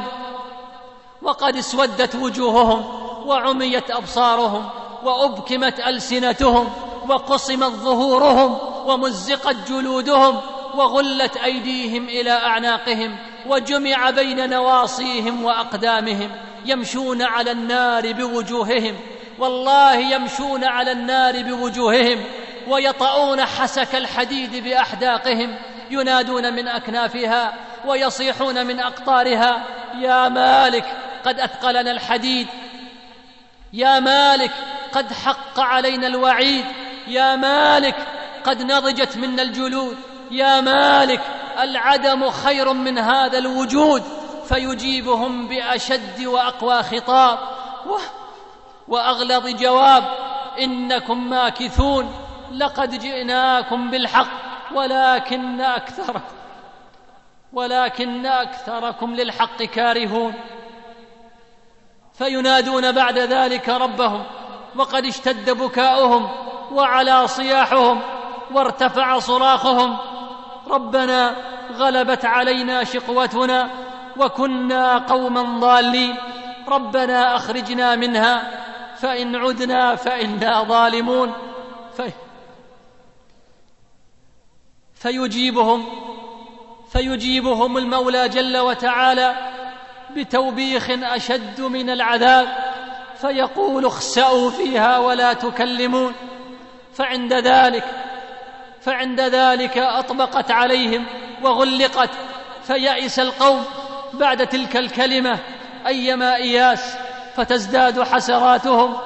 وقد اسودت وجوههم وعميت أبصارهم وأبكمت ألسنتهم وقصمت ظهورهم ومزقت جلودهم وغلت أيديهم إلى أعناقهم وجمع بين نواصيهم وأقدامهم، يمشون على النار بوجوههم، والله يمشون على النار بوجوههم، ويطؤون حسك الحديد بأحداقهم، ينادون من أكنافها ويصيحون من أقطارها: يا مالك قد أثقلنا الحديد، يا مالك قد حق علينا الوعيد، يا مالك قد نضجت منا الجلود، يا مالك العدم خير من هذا الوجود. فيجيبهم بأشد وأقوى خطاب وأغلظ جواب: إنكم ماكثون، لقد جئناكم بالحق ولكن أكثر ولكن أكثركم للحق كارهون. فينادون بعد ذلك ربهم وقد اشتد بكاؤهم وعلى صياحهم وارتفع صراخهم: ربنا غلبت علينا شقوتنا وكنا قوما ضالين، ربنا أخرجنا منها فإن عدنا فإنا ظالمون. في فيجيبهم فيجيبهم المولى جل وتعالى بتوبيخ أشد من العذاب، فيقول: اخسأوا فيها ولا تكلمون. فعند ذلك فعند ذلك أطبقت عليهم وغلقت، فيأس القوم بعد تلك الكلمة أيما إياس، فتزداد حسراتهم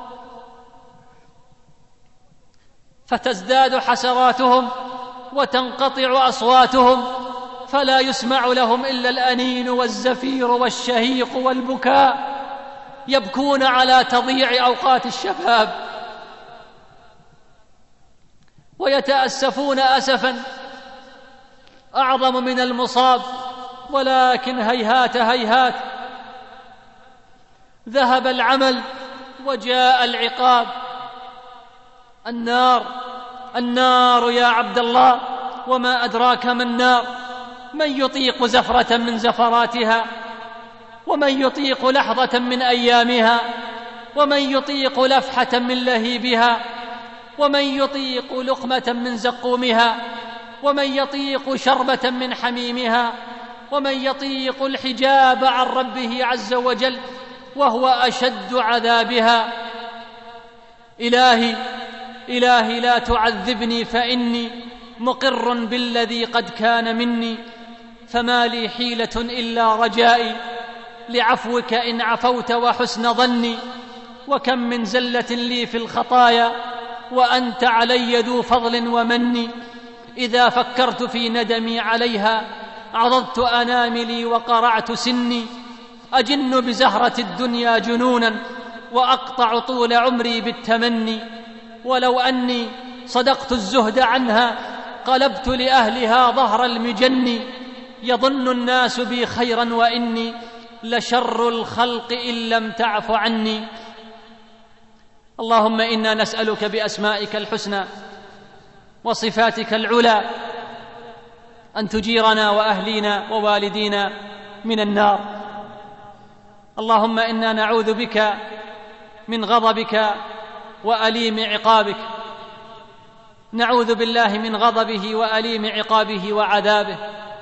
فتزداد حسراتهم وتنقطع أصواتهم، فلا يسمع لهم إلا الأنين والزفير والشهيق والبكاء، يبكون على تضييع أوقات الشباب ويتأسفون أسفا أعظم من المصاب. ولكن هيهات هيهات، ذهب العمل وجاء العقاب. النار النار يا عبد الله، وما أدراك ما النار، من يطيق زفرة من زفراتها، ومن يطيق لحظة من أيامها، ومن يطيق لفحة من لهيبها، ومن يطيق لقمة من زقومها، ومن يطيق شربة من حميمها، ومن يطيق الحجاب عن ربه عز وجل وهو أشد عذابها. إلهي إلهي لا تعذبني فإني مقر بالذي قد كان مني، فما لي حيلة إلا رجائي لعفوك إن عفوت وحسن ظني، وكم من زلة لي في الخطايا وأنت علي ذو فضل ومن. إذا فكرت في ندمي عليها عضضت أناملي وقرعت سني، أجن بزهرة الدنيا جنونا وأقطع طول عمري بالتمني، ولو أني صدقت الزهد عنها قلبت لأهلها ظهر المجن. يظن الناس بي خيرا وإني لشر الخلق إن لم تعف عني. اللهم إنا نسألك بأسمائك الحسنى وصفاتك العلى أن تجيرنا وأهلينا ووالدينا من النار. اللهم إنا نعوذ بك من غضبك وأليم عقابك، نعوذ بالله من غضبه وأليم عقابه وعذابه،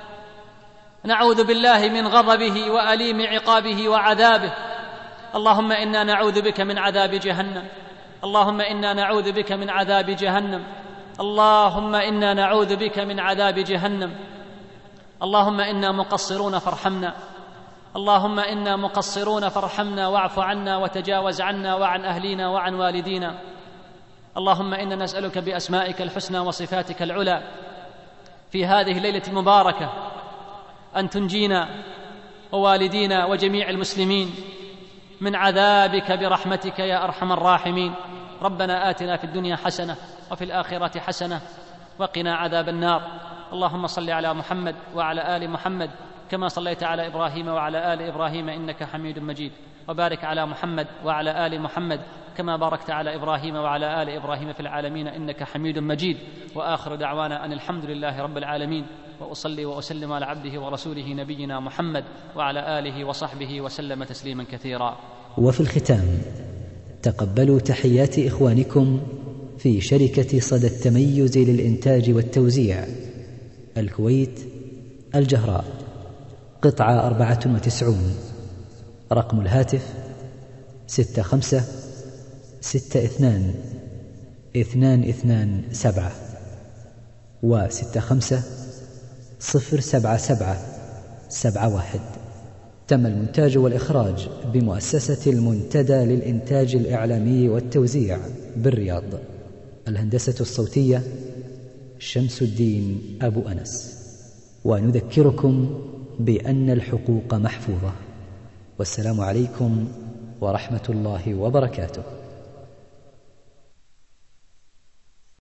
نعوذ بالله من غضبه وأليم عقابه وعذابه. اللهم إنا نعوذ بك من عذاب جهنم، اللهم إنا نعوذ بك من عذاب جهنم، اللهم إنا نعوذ بك من عذاب جهنم. اللهم إنا مقصرون فارحمنا، اللهم إنا مقصرون فارحمنا واعف عنا وتجاوز عنا وعن أهلينا وعن والدينا. اللهم إنا نسألك بأسمائك الحسنى وصفاتك العلى في هذه الليلة المباركة أن تنجينا ووالدينا وجميع المسلمين من عذابك برحمتك يا أرحم الراحمين. ربنا آتنا في الدنيا حسنة وفي الآخرة حسنة وقنا عذاب النار. اللهم صل على محمد وعلى آل محمد كما صليت على إبراهيم وعلى آل إبراهيم إنك حميد مجيد، وبارك على محمد وعلى آل محمد كما باركت على إبراهيم وعلى آل إبراهيم في العالمين إنك حميد مجيد. وآخر دعوانا أن الحمد لله رب العالمين، وأصلي وأسلم على عبده ورسوله نبينا محمد وعلى آله وصحبه وسلم تسليما كثيرا. وفي الختام تقبلوا تحيات إخوانكم في شركة صدى التميز للإنتاج والتوزيع الكويت الجهراء، قطعة أربعة وتسعون، رقم الهاتف ستة خمسة ستة اثنان اثنان اثنان سبعة وستة خمسة صفر سبعة سبعة سبعة واحد. تم المونتاج والإخراج بمؤسسة المنتدى للإنتاج الإعلامي والتوزيع بالرياض. الهندسة الصوتية شمس الدين أبو أنس. ونذكركم بأن الحقوق محفوظة. والسلام عليكم ورحمة الله وبركاته.